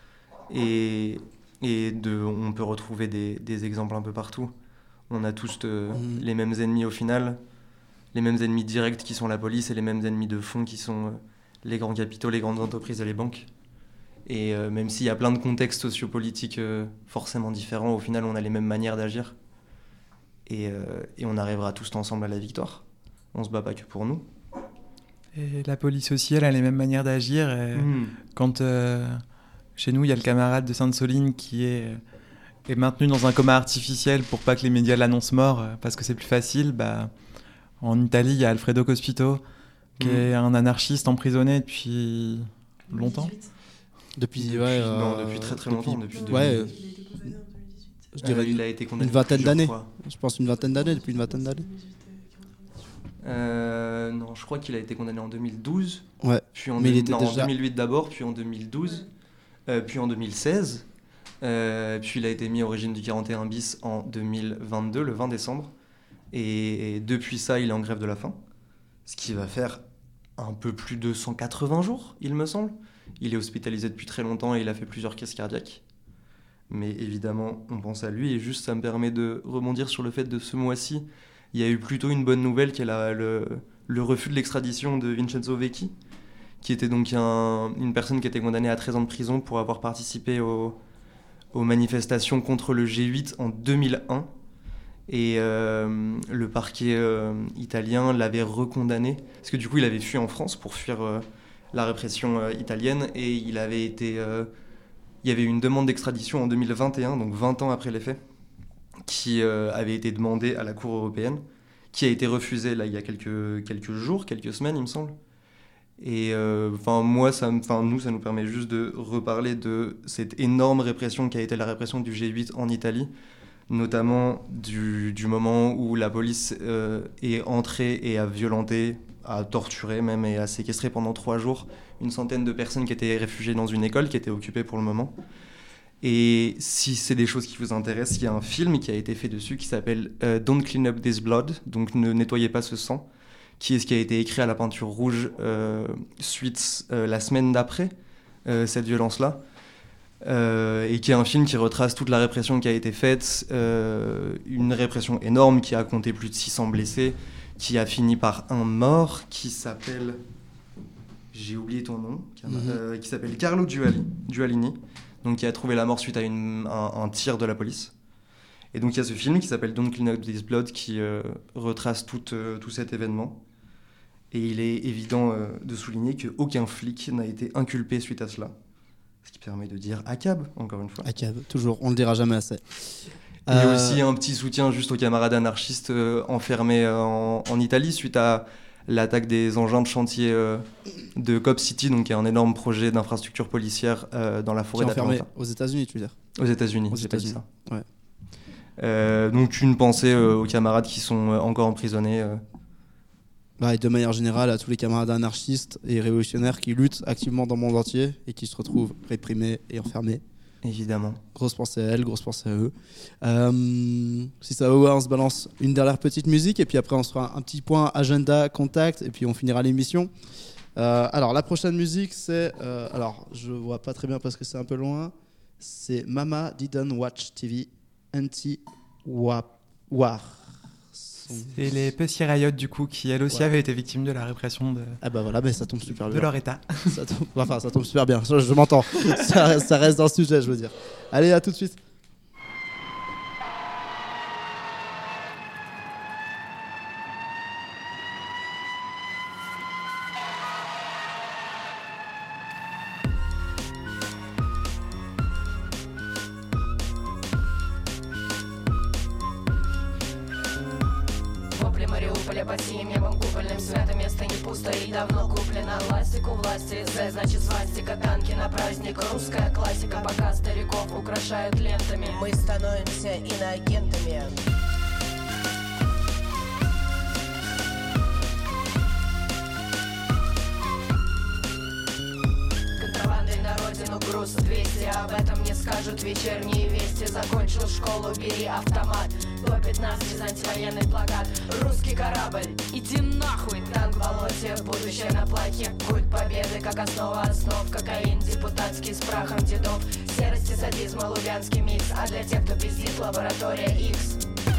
Et, et de, on peut retrouver des, des exemples un peu partout. On a tous euh, mmh. les mêmes ennemis au final, les mêmes ennemis directs qui sont la police et les mêmes ennemis de fond qui sont euh, les grands capitaux, les grandes entreprises et les banques. Et euh, même s'il y a plein de contextes sociopolitiques euh, forcément différents, au final on a les mêmes manières d'agir. Et, euh, et on arrivera tous ensemble à la victoire. On se bat pas que pour nous. Et la police aussi, elle a les mêmes manières d'agir. Mmh. Quand euh, chez nous, il y a le camarade de Sainte-Soline qui est, est maintenu dans un coma artificiel pour pas que les médias l'annoncent mort, parce que c'est plus facile, bah, en Italie, il y a Alfredo Cospito, qui mmh. est un anarchiste emprisonné depuis longtemps. Depuis, depuis, ouais, euh, non, depuis très très longtemps. Depuis, depuis ouais, deux mille dix-huit. Je dirais euh, il a été condamné une vingtaine d'années. Je pense une vingtaine d'années, depuis une vingtaine d'années. Euh, non, je crois qu'il a été condamné en deux mille douze. Ouais. Puis en, mais deux, il était non, déjà... en deux mille huit d'abord, puis en deux mille douze, euh, puis en deux mille seize. Euh, puis il a été mis au régime du quarante et un bis en deux mille vingt-deux, le vingt décembre. Et, et depuis ça, il est en grève de la faim. Ce qui va faire un peu plus de cent quatre-vingts jours, il me semble. Il est hospitalisé depuis très longtemps et il a fait plusieurs crises cardiaques. Mais évidemment, on pense à lui. Et juste, ça me permet de rebondir sur le fait de ce mois-ci. Il y a eu plutôt une bonne nouvelle qui est la, le, le refus de l'extradition de Vincenzo Vecchi, qui était donc un, une personne qui était condamnée à treize ans de prison pour avoir participé au, aux manifestations contre le G huit en deux mille un. Et euh, le parquet euh, italien l'avait recondamné, parce que du coup, il avait fui en France pour fuir euh, la répression euh, italienne, et il avait été... Euh, Il y avait eu une demande d'extradition en deux mille vingt et un, donc vingt ans après les faits, qui euh, avait été demandée à la Cour européenne, qui a été refusée là, il y a quelques, quelques jours, quelques semaines, il me semble. Et enfin euh, moi, ça, nous, ça nous permet juste de reparler de cette énorme répression qui a été la répression du G huit en Italie, notamment du, du moment où la police euh, est entrée et a violenté, a torturé même et a séquestré pendant trois jours une centaine de personnes qui étaient réfugiées dans une école qui était occupée pour le moment. Et si c'est des choses qui vous intéressent, il y a un film qui a été fait dessus qui s'appelle euh, Don't Clean Up This Blood, donc ne nettoyez pas ce sang, qui est ce qui a été écrit à la peinture rouge euh, suite euh, la semaine d'après euh, cette violence-là. Euh, et qui est un film qui retrace toute la répression qui a été faite, euh, une répression énorme qui a compté plus de six cents blessés, qui a fini par un mort qui s'appelle, j'ai oublié ton nom, qui, mm-hmm. euh, qui s'appelle Carlo Duali, Dualini, donc qui a trouvé la mort suite à une, un, un tir de la police. Et donc il y a ce film qui s'appelle Don't Clean Up This Blood qui euh, retrace tout, euh, tout cet événement. Et il est évident euh, de souligner qu'aucun flic n'a été inculpé suite à cela. Ce qui permet de dire A C A B, encore une fois. A C A B, toujours, on ne le dira jamais assez. Et euh... aussi un petit soutien juste aux camarades anarchistes euh, enfermés euh, en, en Italie suite à l'attaque des engins de chantier euh, de Cop City, donc qui est un énorme projet d'infrastructure policière euh, dans la forêt d'Atlanta. Aux États-Unis, tu veux dire? Aux États-Unis, aux j'ai États-Unis. pas dit ça. Ouais. Euh, donc une pensée euh, aux camarades qui sont euh, encore emprisonnés. Euh. Bah, et de manière générale à tous les camarades anarchistes et révolutionnaires qui luttent activement dans le monde entier et qui se retrouvent réprimés et enfermés. Évidemment. Grosse pensée à elles, grosse pensée à eux. Euh, si ça va, ouais, on se balance une dernière petite musique et puis après on se fera un petit point agenda, contact et puis on finira l'émission. Euh, alors la prochaine musique c'est... Euh, alors je vois pas très bien parce que c'est un peu loin. C'est Mama Didn't Watch T V Anti-War. C'est les Pussy Riot du coup qui elles aussi ouais. avaient été victimes de la répression de, ah bah voilà, bah ça tombe super bien. de leur état. Ça tombe, enfin ça tombe super bien, je, je m'entends. ça, ça reste dans le sujet je veux dire. Allez, à tout de suite. Под синим небом купольным свято место не пусто и давно куплено. Ластик у власти, З значит свастика. Танки на праздник, русская классика. Пока стариков украшают лентами, мы становимся иноагентами. Контрабандой на родину груз двести. Об этом не скажут вечерние вести. Закончил школу, бери автомат. До пятнадцати антивоенный плакат. Русский корабль, иди нахуй. Танк в болоте, будущее на плахе. Культ победы, как основа основ. Кокаин депутатский с прахом дедов. Серость и садизма, лубянский микс. А для тех, кто пиздит, лаборатория X.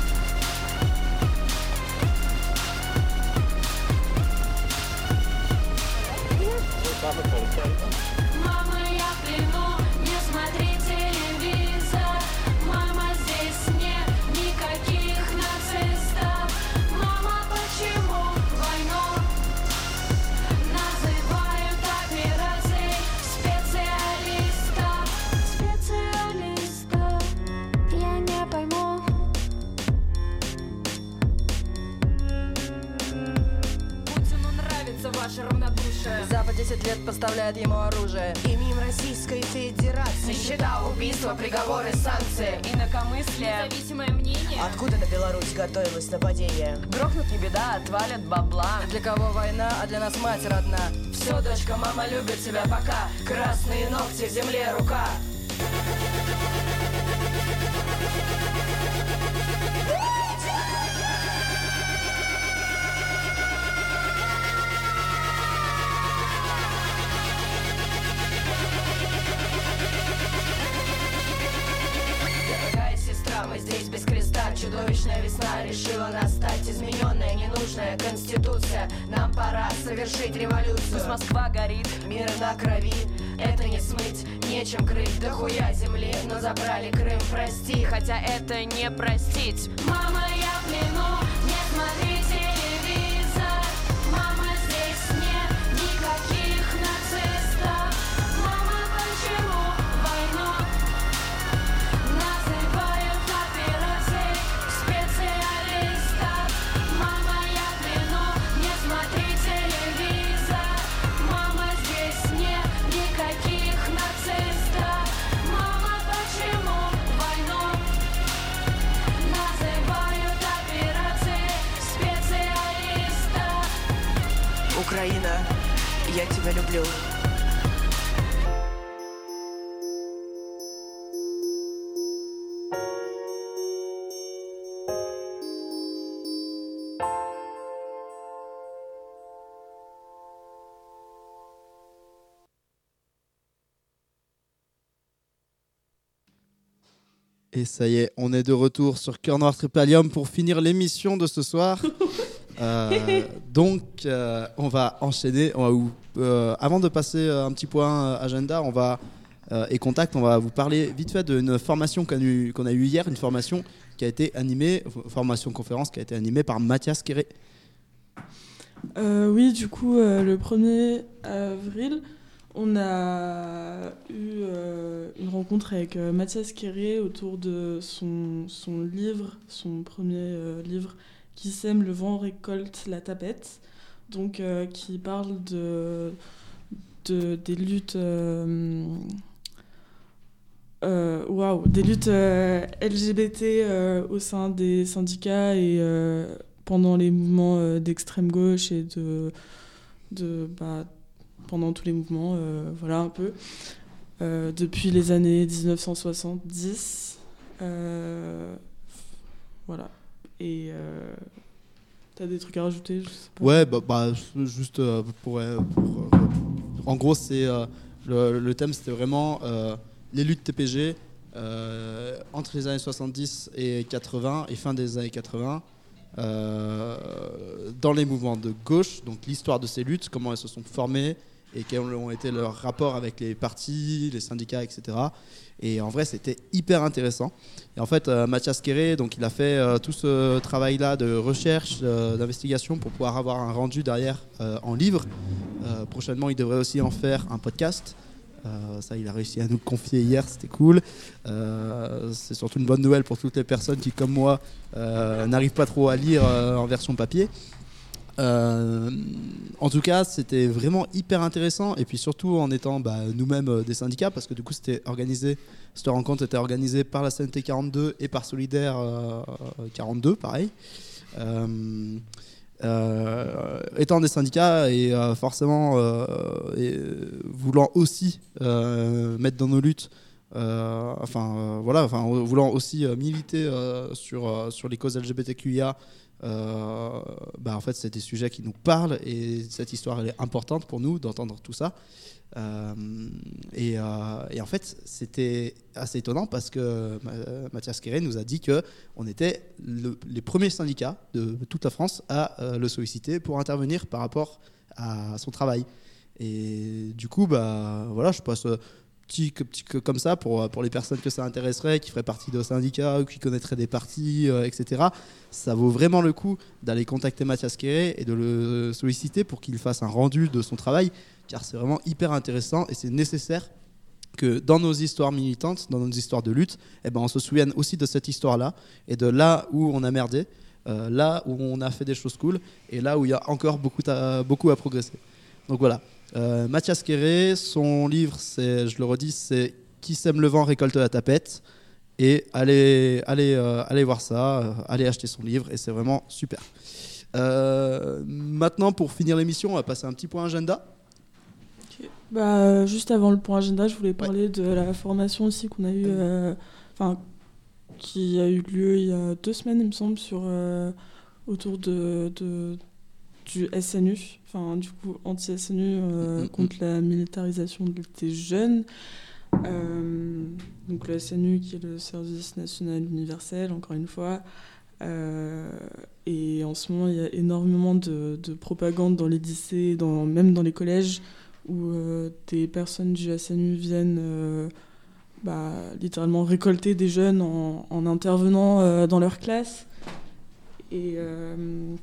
Мама, я в плену, не смотри телевизор. Мама, здесь нет никаких нацистов. Мама, почему войну называют операцией специалистов? Специалистов я не пойму. Путину нравится ваше равнодушие. Запад десять лет поставляет ему оружие. Именем Российской Федерации. Нищета, убийства, приговоры, санкции. Инакомыслие, независимое мнение. Откуда на Беларусь готовилось нападение? Грохнут не беда, отвалят бабла. Для кого война, а для нас мать родна. Все, дочка, мама любит тебя пока. Красные ногти в земле, рука. Мы здесь без креста, чудовищная весна решила настать. Измененная, ненужная конституция. Нам пора совершить революцию. Пусть Москва горит, мир на крови. Это не смыть, нечем крыть. Дохуя земли, но забрали Крым. Прости, хотя это не простить. Мама, я в плену, не смотри телевизор. Мама, здесь нет никаких нацистов. Мама, почему войну называют операцией специалистов? Мама, я в плену, не смотри телевизор. Мама, здесь нет никаких нацистов. Мама, почему войну называют операцией специалистов? Украина, я тебя люблю. Et ça y est, on est de retour sur Cœur Noir Tripalium pour finir l'émission de ce soir. euh, donc, euh, on va enchaîner. On va, euh, avant de passer un petit point agenda, on va euh, et contact, on va vous parler vite fait d'une formation qu'on a eue qu'on a eu hier, une formation qui a été animée, formation conférence qui a été animée par Mathias Kéré. Euh, oui, du coup, euh, le premier avril. On a eu euh, une rencontre avec euh, Mathias Kéré autour de son, son livre, son premier euh, livre, Qui sème le vent récolte la tapette, donc euh, qui parle de, de, des luttes euh, euh, waouh, des luttes euh, L G B T euh, au sein des syndicats et euh, pendant les mouvements euh, d'extrême gauche et de, de bah, pendant tous les mouvements, euh, voilà un peu, euh, depuis les années dix-neuf cent soixante-dix, euh, voilà. Et euh, t'as des trucs à rajouter, je sais pas. Ouais, bah, bah juste euh, pour, euh, pour euh, en gros c'est euh, le, le thème c'était vraiment euh, les luttes T P G euh, entre les années soixante-dix et quatre-vingts et fin des années quatre-vingts euh, dans les mouvements de gauche, donc l'histoire de ces luttes, comment elles se sont formées et quels ont été leurs rapports avec les partis, les syndicats, et cetera. Et en vrai, c'était hyper intéressant. Et en fait, euh, Mathias Kéré, donc il a fait euh, tout ce travail-là de recherche, euh, d'investigation pour pouvoir avoir un rendu derrière euh, en livre. Euh, prochainement, il devrait aussi en faire un podcast. Euh, ça, il a réussi à nous le confier hier, c'était cool. Euh, c'est surtout une bonne nouvelle pour toutes les personnes qui, comme moi, euh, n'arrivent pas trop à lire euh, en version papier. Euh, en tout cas, c'était vraiment hyper intéressant, et puis surtout en étant bah, nous-mêmes euh, des syndicats, parce que du coup, c'était organisé, cette rencontre était organisée par la C N T quarante-deux et par Solidaire euh, quarante-deux, pareil. Euh, euh, étant des syndicats et euh, forcément euh, et, euh, voulant aussi euh, mettre dans nos luttes, euh, enfin euh, voilà, enfin voulant aussi euh, militer euh, sur euh, sur les causes L G B T Q I A. Euh, bah en fait c'est des sujets qui nous parlent et cette histoire elle est importante pour nous d'entendre tout ça euh, et, euh, et en fait c'était assez étonnant parce que Mathias Kéré nous a dit qu'on était le, les premiers syndicats de toute la France à euh, le solliciter pour intervenir par rapport à son travail, et du coup bah voilà, je passe Petit, petit, comme ça pour, pour les personnes que ça intéresserait, qui feraient partie de syndicats ou qui connaîtraient des partis, euh, et cetera. Ça vaut vraiment le coup d'aller contacter Mathias Kéré et de le solliciter pour qu'il fasse un rendu de son travail, car c'est vraiment hyper intéressant et c'est nécessaire que dans nos histoires militantes, dans nos histoires de lutte, eh ben, on se souvienne aussi de cette histoire-là et de là où on a merdé, euh, là où on a fait des choses cool et là où il y a encore beaucoup à, beaucoup à progresser. Donc voilà. Euh, Mathias Kéré, son livre, c'est, je le redis, c'est Qui sème le vent récolte la tapette. Et allez, allez, euh, allez voir ça, euh, allez acheter son livre, et c'est vraiment super. Euh, maintenant, pour finir l'émission, on va passer un petit point agenda. Okay. Bah, juste avant le point agenda, je voulais parler ouais. de la formation aussi qu'on a eu, enfin, euh, qui a eu lieu il y a deux semaines, il me semble, sur euh, autour de, de du S N U, enfin du coup anti-S N U euh, mmh, contre mmh. la militarisation des jeunes. Euh, donc le S N U qui est le service national universel, encore une fois. Euh, et en ce moment, il y a énormément de, de propagande dans les lycées, dans, même dans les collèges, où euh, des personnes du S N U viennent euh, bah, littéralement récolter des jeunes en, en intervenant euh, dans leur classe. Et euh,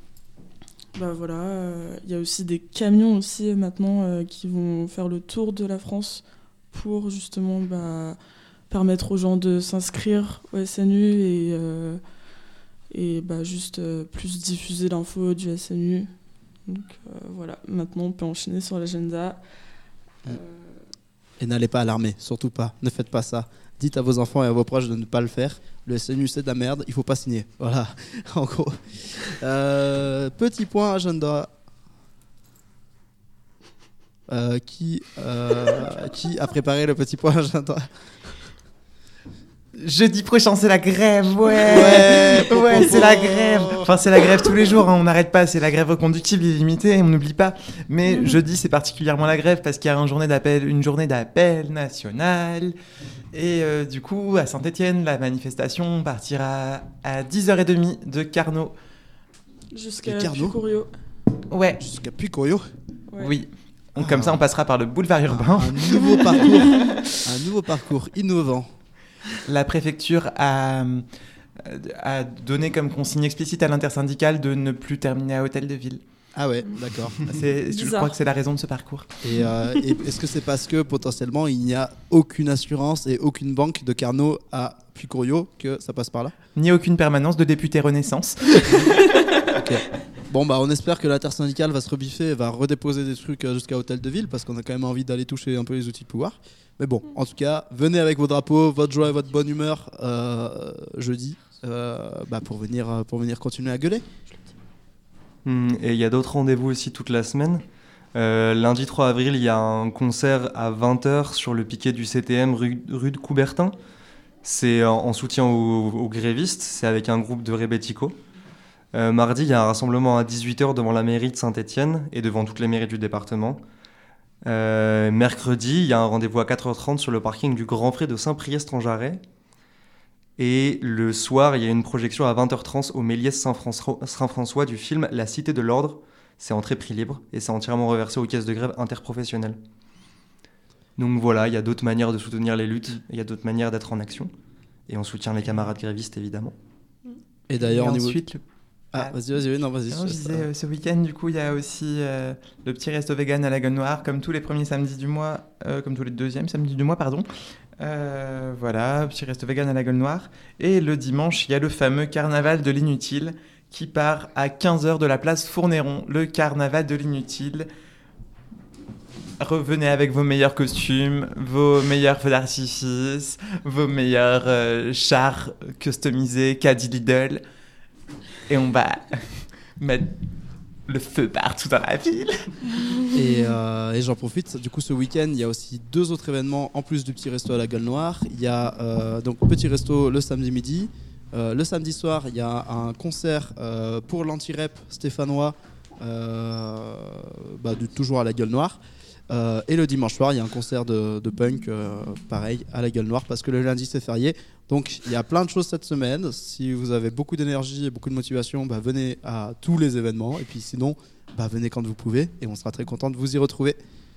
bah voilà, euh, y a aussi des camions aussi maintenant euh, qui vont faire le tour de la France pour justement bah, permettre aux gens de s'inscrire au S N U et, euh, et bah, juste euh, plus diffuser l'info du S N U. Donc euh, voilà, maintenant on peut enchaîner sur l'agenda. Euh... Et n'allez pas à l'armée, surtout pas, ne faites pas ça. Dites à vos enfants et à vos proches de ne pas le faire. Le S N U c'est de la merde, il faut pas signer. Voilà, en gros. Euh, petit point agenda. Euh, qui, euh, qui a préparé le petit point agenda? Jeudi prochain, c'est la grève, ouais, ouais, ouais c'est la grève. Enfin, c'est la grève tous les jours, hein, on n'arrête pas, c'est la grève reconductible, illimitée, on n'oublie pas. Mais mmh. jeudi, c'est particulièrement la grève parce qu'il y a une journée d'appel, une journée d'appel nationale. Et euh, du coup, à Saint-Étienne, la manifestation partira à dix heures trente de Carnot. Jusqu'à Puy-Couriot. Ouais. Jusqu'à Puy-Couriot. Ouais. Oui. Donc, ah. Comme ça, on passera par le boulevard urbain. Un, un nouveau parcours, un nouveau parcours innovant. La préfecture a, a donné comme consigne explicite à l'intersyndicale de ne plus terminer à Hôtel de Ville. Ah ouais, d'accord. C'est, je crois que c'est la raison de ce parcours. Et, euh, et est-ce que c'est parce que potentiellement il n'y a aucune assurance et aucune banque de Carnot à Puy-Couriot que ça passe par là? Ni aucune permanence de député Renaissance. Ok. Bon bah on espère que l'intersyndicale va se rebiffer et va redéposer des trucs euh, jusqu'à Hôtel de Ville parce qu'on a quand même envie d'aller toucher un peu les outils de pouvoir. Mais bon, en tout cas, venez avec vos drapeaux, votre joie et votre bonne humeur euh, jeudi euh, bah, pour, venir, pour venir continuer à gueuler. Hum, et il y a d'autres rendez-vous aussi toute la semaine. Euh, lundi trois avril, il y a un concert à vingt heures sur le piquet du C T M rue, rue de Coubertin. C'est en, en soutien aux, aux grévistes, c'est avec un groupe de Rebetiko. Euh, mardi, il y a un rassemblement à dix-huit heures devant la mairie de Saint-Étienne et devant toutes les mairies du département. Euh, mercredi, il y a un rendez-vous à quatre heures trente sur le parking du Grand Pré de Saint-Priest-en-Jarret. Et le soir, il y a une projection à vingt heures trente au Méliès Saint-François du film La Cité de l'Ordre. C'est entrée prix libre et c'est entièrement reversé aux caisses de grève interprofessionnelles. Donc voilà, il y a d'autres manières de soutenir les luttes, il y a d'autres manières d'être en action. Et on soutient les camarades grévistes, évidemment. Et d'ailleurs, Et au niveau... ensuite, le- Ah, vas-y, vas-y, non, vas-y. Non, je disais, euh, ce week-end, du coup, il y a aussi euh, le petit resto vegan à la Gueule Noire, comme tous les premiers samedis du mois, euh, comme tous les deuxièmes samedis du mois, pardon. Euh, voilà, petit resto vegan à la Gueule Noire. Et le dimanche, il y a le fameux carnaval de l'inutile qui part à quinze heures de la place Fournéron. Le carnaval de l'inutile. Revenez avec vos meilleurs costumes, vos meilleurs feux d'artifice, vos meilleurs euh, chars customisés, caddie Lidl. Et on va mettre le feu partout dans la ville. Et, euh, et j'en profite, du coup ce week-end il y a aussi deux autres événements en plus du petit resto à la Gueule Noire. Il y a euh, donc petit resto le samedi midi. Euh, le samedi soir il y a un concert euh, pour l'anti-rap stéphanois, euh, bah, de, toujours à la Gueule Noire. Euh, et le dimanche soir il y a un concert de, de punk euh, pareil à la Gueule Noire parce que le lundi c'est férié. Donc il y a plein de choses cette semaine. Si vous avez beaucoup d'énergie et beaucoup de motivation, bah, venez à tous les événements. Et puis sinon, bah, venez quand vous pouvez et on sera très content de vous y retrouver.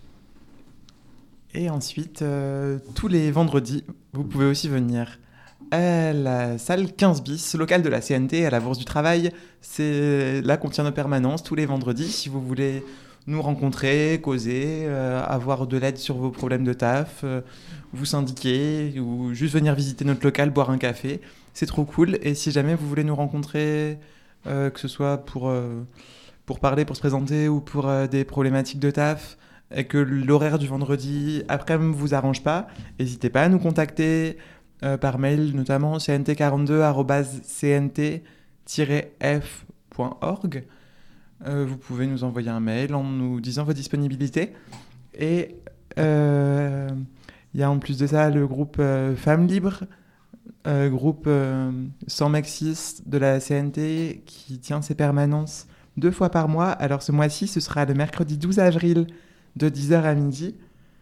Et ensuite, euh, tous les vendredis, vous pouvez aussi venir à la salle quinze bis, locale de la C N T, à la Bourse du Travail. C'est là qu'on tient nos permanences tous les vendredis. Si vous voulez nous rencontrer, causer, euh, avoir de l'aide sur vos problèmes de taf, euh, vous syndiquer ou juste venir visiter notre local, boire un café, c'est trop cool. Et si jamais vous voulez nous rencontrer, euh, que ce soit pour, euh, pour parler, pour se présenter ou pour euh, des problématiques de taf, et que l'horaire du vendredi après ne vous arrange pas, n'hésitez pas à nous contacter euh, par mail, notamment c n t quarante-deux arobase c n t tiret f point org. Euh, vous pouvez nous envoyer un mail en nous disant vos disponibilités. Et il euh, y a en plus de ça le groupe euh, Femmes Libres, euh, groupe euh, sans Maxis de la C N T qui tient ses permanences deux fois par mois. Alors ce mois-ci, ce sera le mercredi douze avril de dix heures à midi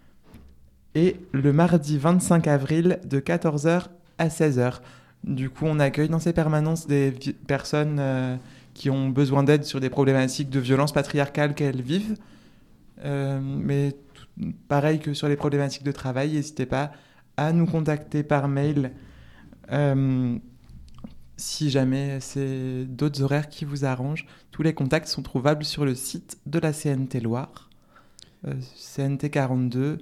et le mardi vingt-cinq avril de quatorze heures à seize heures. Du coup, on accueille dans ces permanences des vi- personnes... Euh, qui ont besoin d'aide sur des problématiques de violence patriarcale qu'elles vivent. Euh, mais tout, pareil que sur les problématiques de travail, n'hésitez pas à nous contacter par mail euh, si jamais c'est d'autres horaires qui vous arrangent. Tous les contacts sont trouvables sur le site de la C N T Loire, euh, c n t quarante-deux.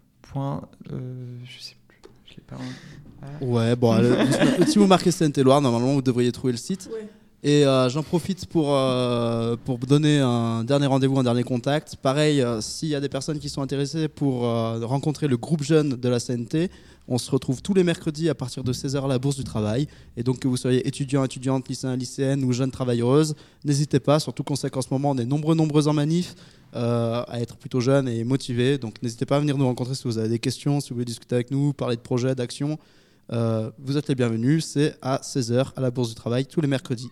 Euh, je sais plus, je l'ai pas. Ah. Ouais, bon, allez, si vous marquez C N T Loire, normalement vous devriez trouver le site. Ouais. Et euh, j'en profite pour, euh, pour donner un dernier rendez-vous, un dernier contact. Pareil, euh, s'il y a des personnes qui sont intéressées pour euh, rencontrer le groupe jeune de la C N T, on se retrouve tous les mercredis à partir de seize heures à la Bourse du Travail. Et donc que vous soyez étudiant, étudiante, lycéen, lycéenne ou jeune travailleuse, n'hésitez pas, surtout qu'on sait qu'en ce moment on est nombreux, nombreux en manif, euh, à être plutôt jeune et motivé. Donc n'hésitez pas à venir nous rencontrer si vous avez des questions, si vous voulez discuter avec nous, parler de projets, d'actions. Euh, vous êtes les bienvenus, c'est à seize heures à la Bourse du Travail tous les mercredis.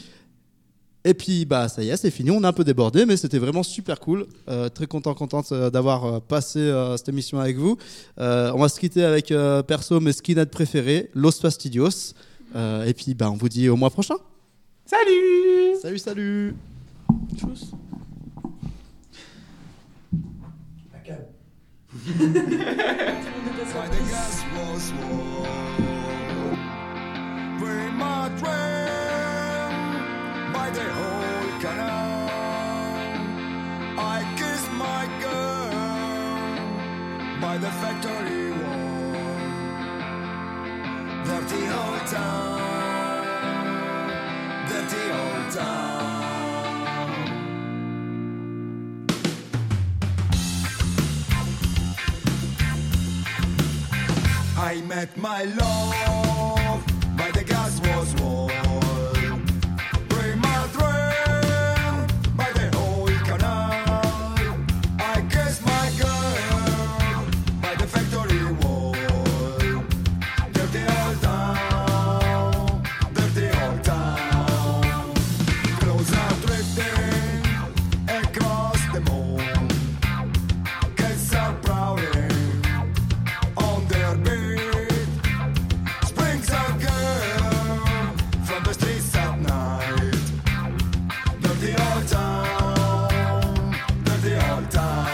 Et puis bah ça y est, c'est fini, on a un peu débordé mais c'était vraiment super cool, euh, très content, contente euh, d'avoir euh, passé euh, cette émission avec vous. Euh, on va se quitter avec euh, perso mes skinheads préférés, Los Fastidios, euh, et puis bah on vous dit au mois prochain. Salut. Salut, salut. Tchuss. Why the gas was warm? Bring my dream by the whole canal. I kissed my girl by the factory wall. Dirty old town, dirty old town. I met my love by the gas was wall. Bring my dream by the old canal. I kissed my girl by the factory wall. Dirty old town, dirty old town. Clothes are drifting across the moon. Kids are prowling on their beat. Springs a girl from the streets at night. Dirty old town, dirty old town.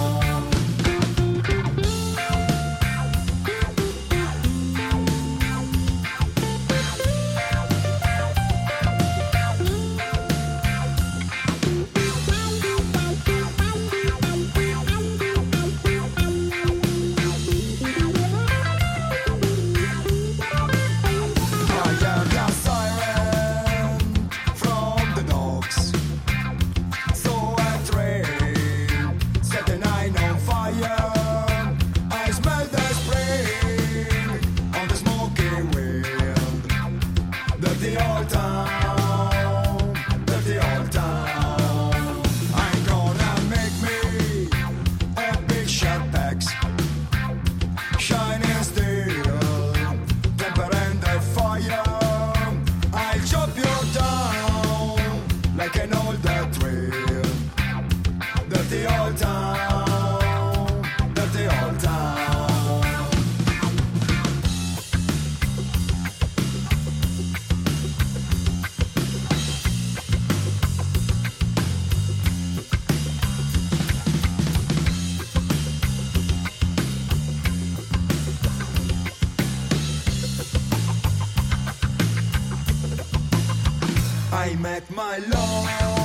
I hear the siren from the docks. So I train, set the night on fire. I smell the spring on the smoky wind. Dirty old town, dirty old town. I'm gonna make me a big shot axe, shining steel, temper and the fire. I'll chop you down like an old tree. Dirty old town, dirty old town. I met my love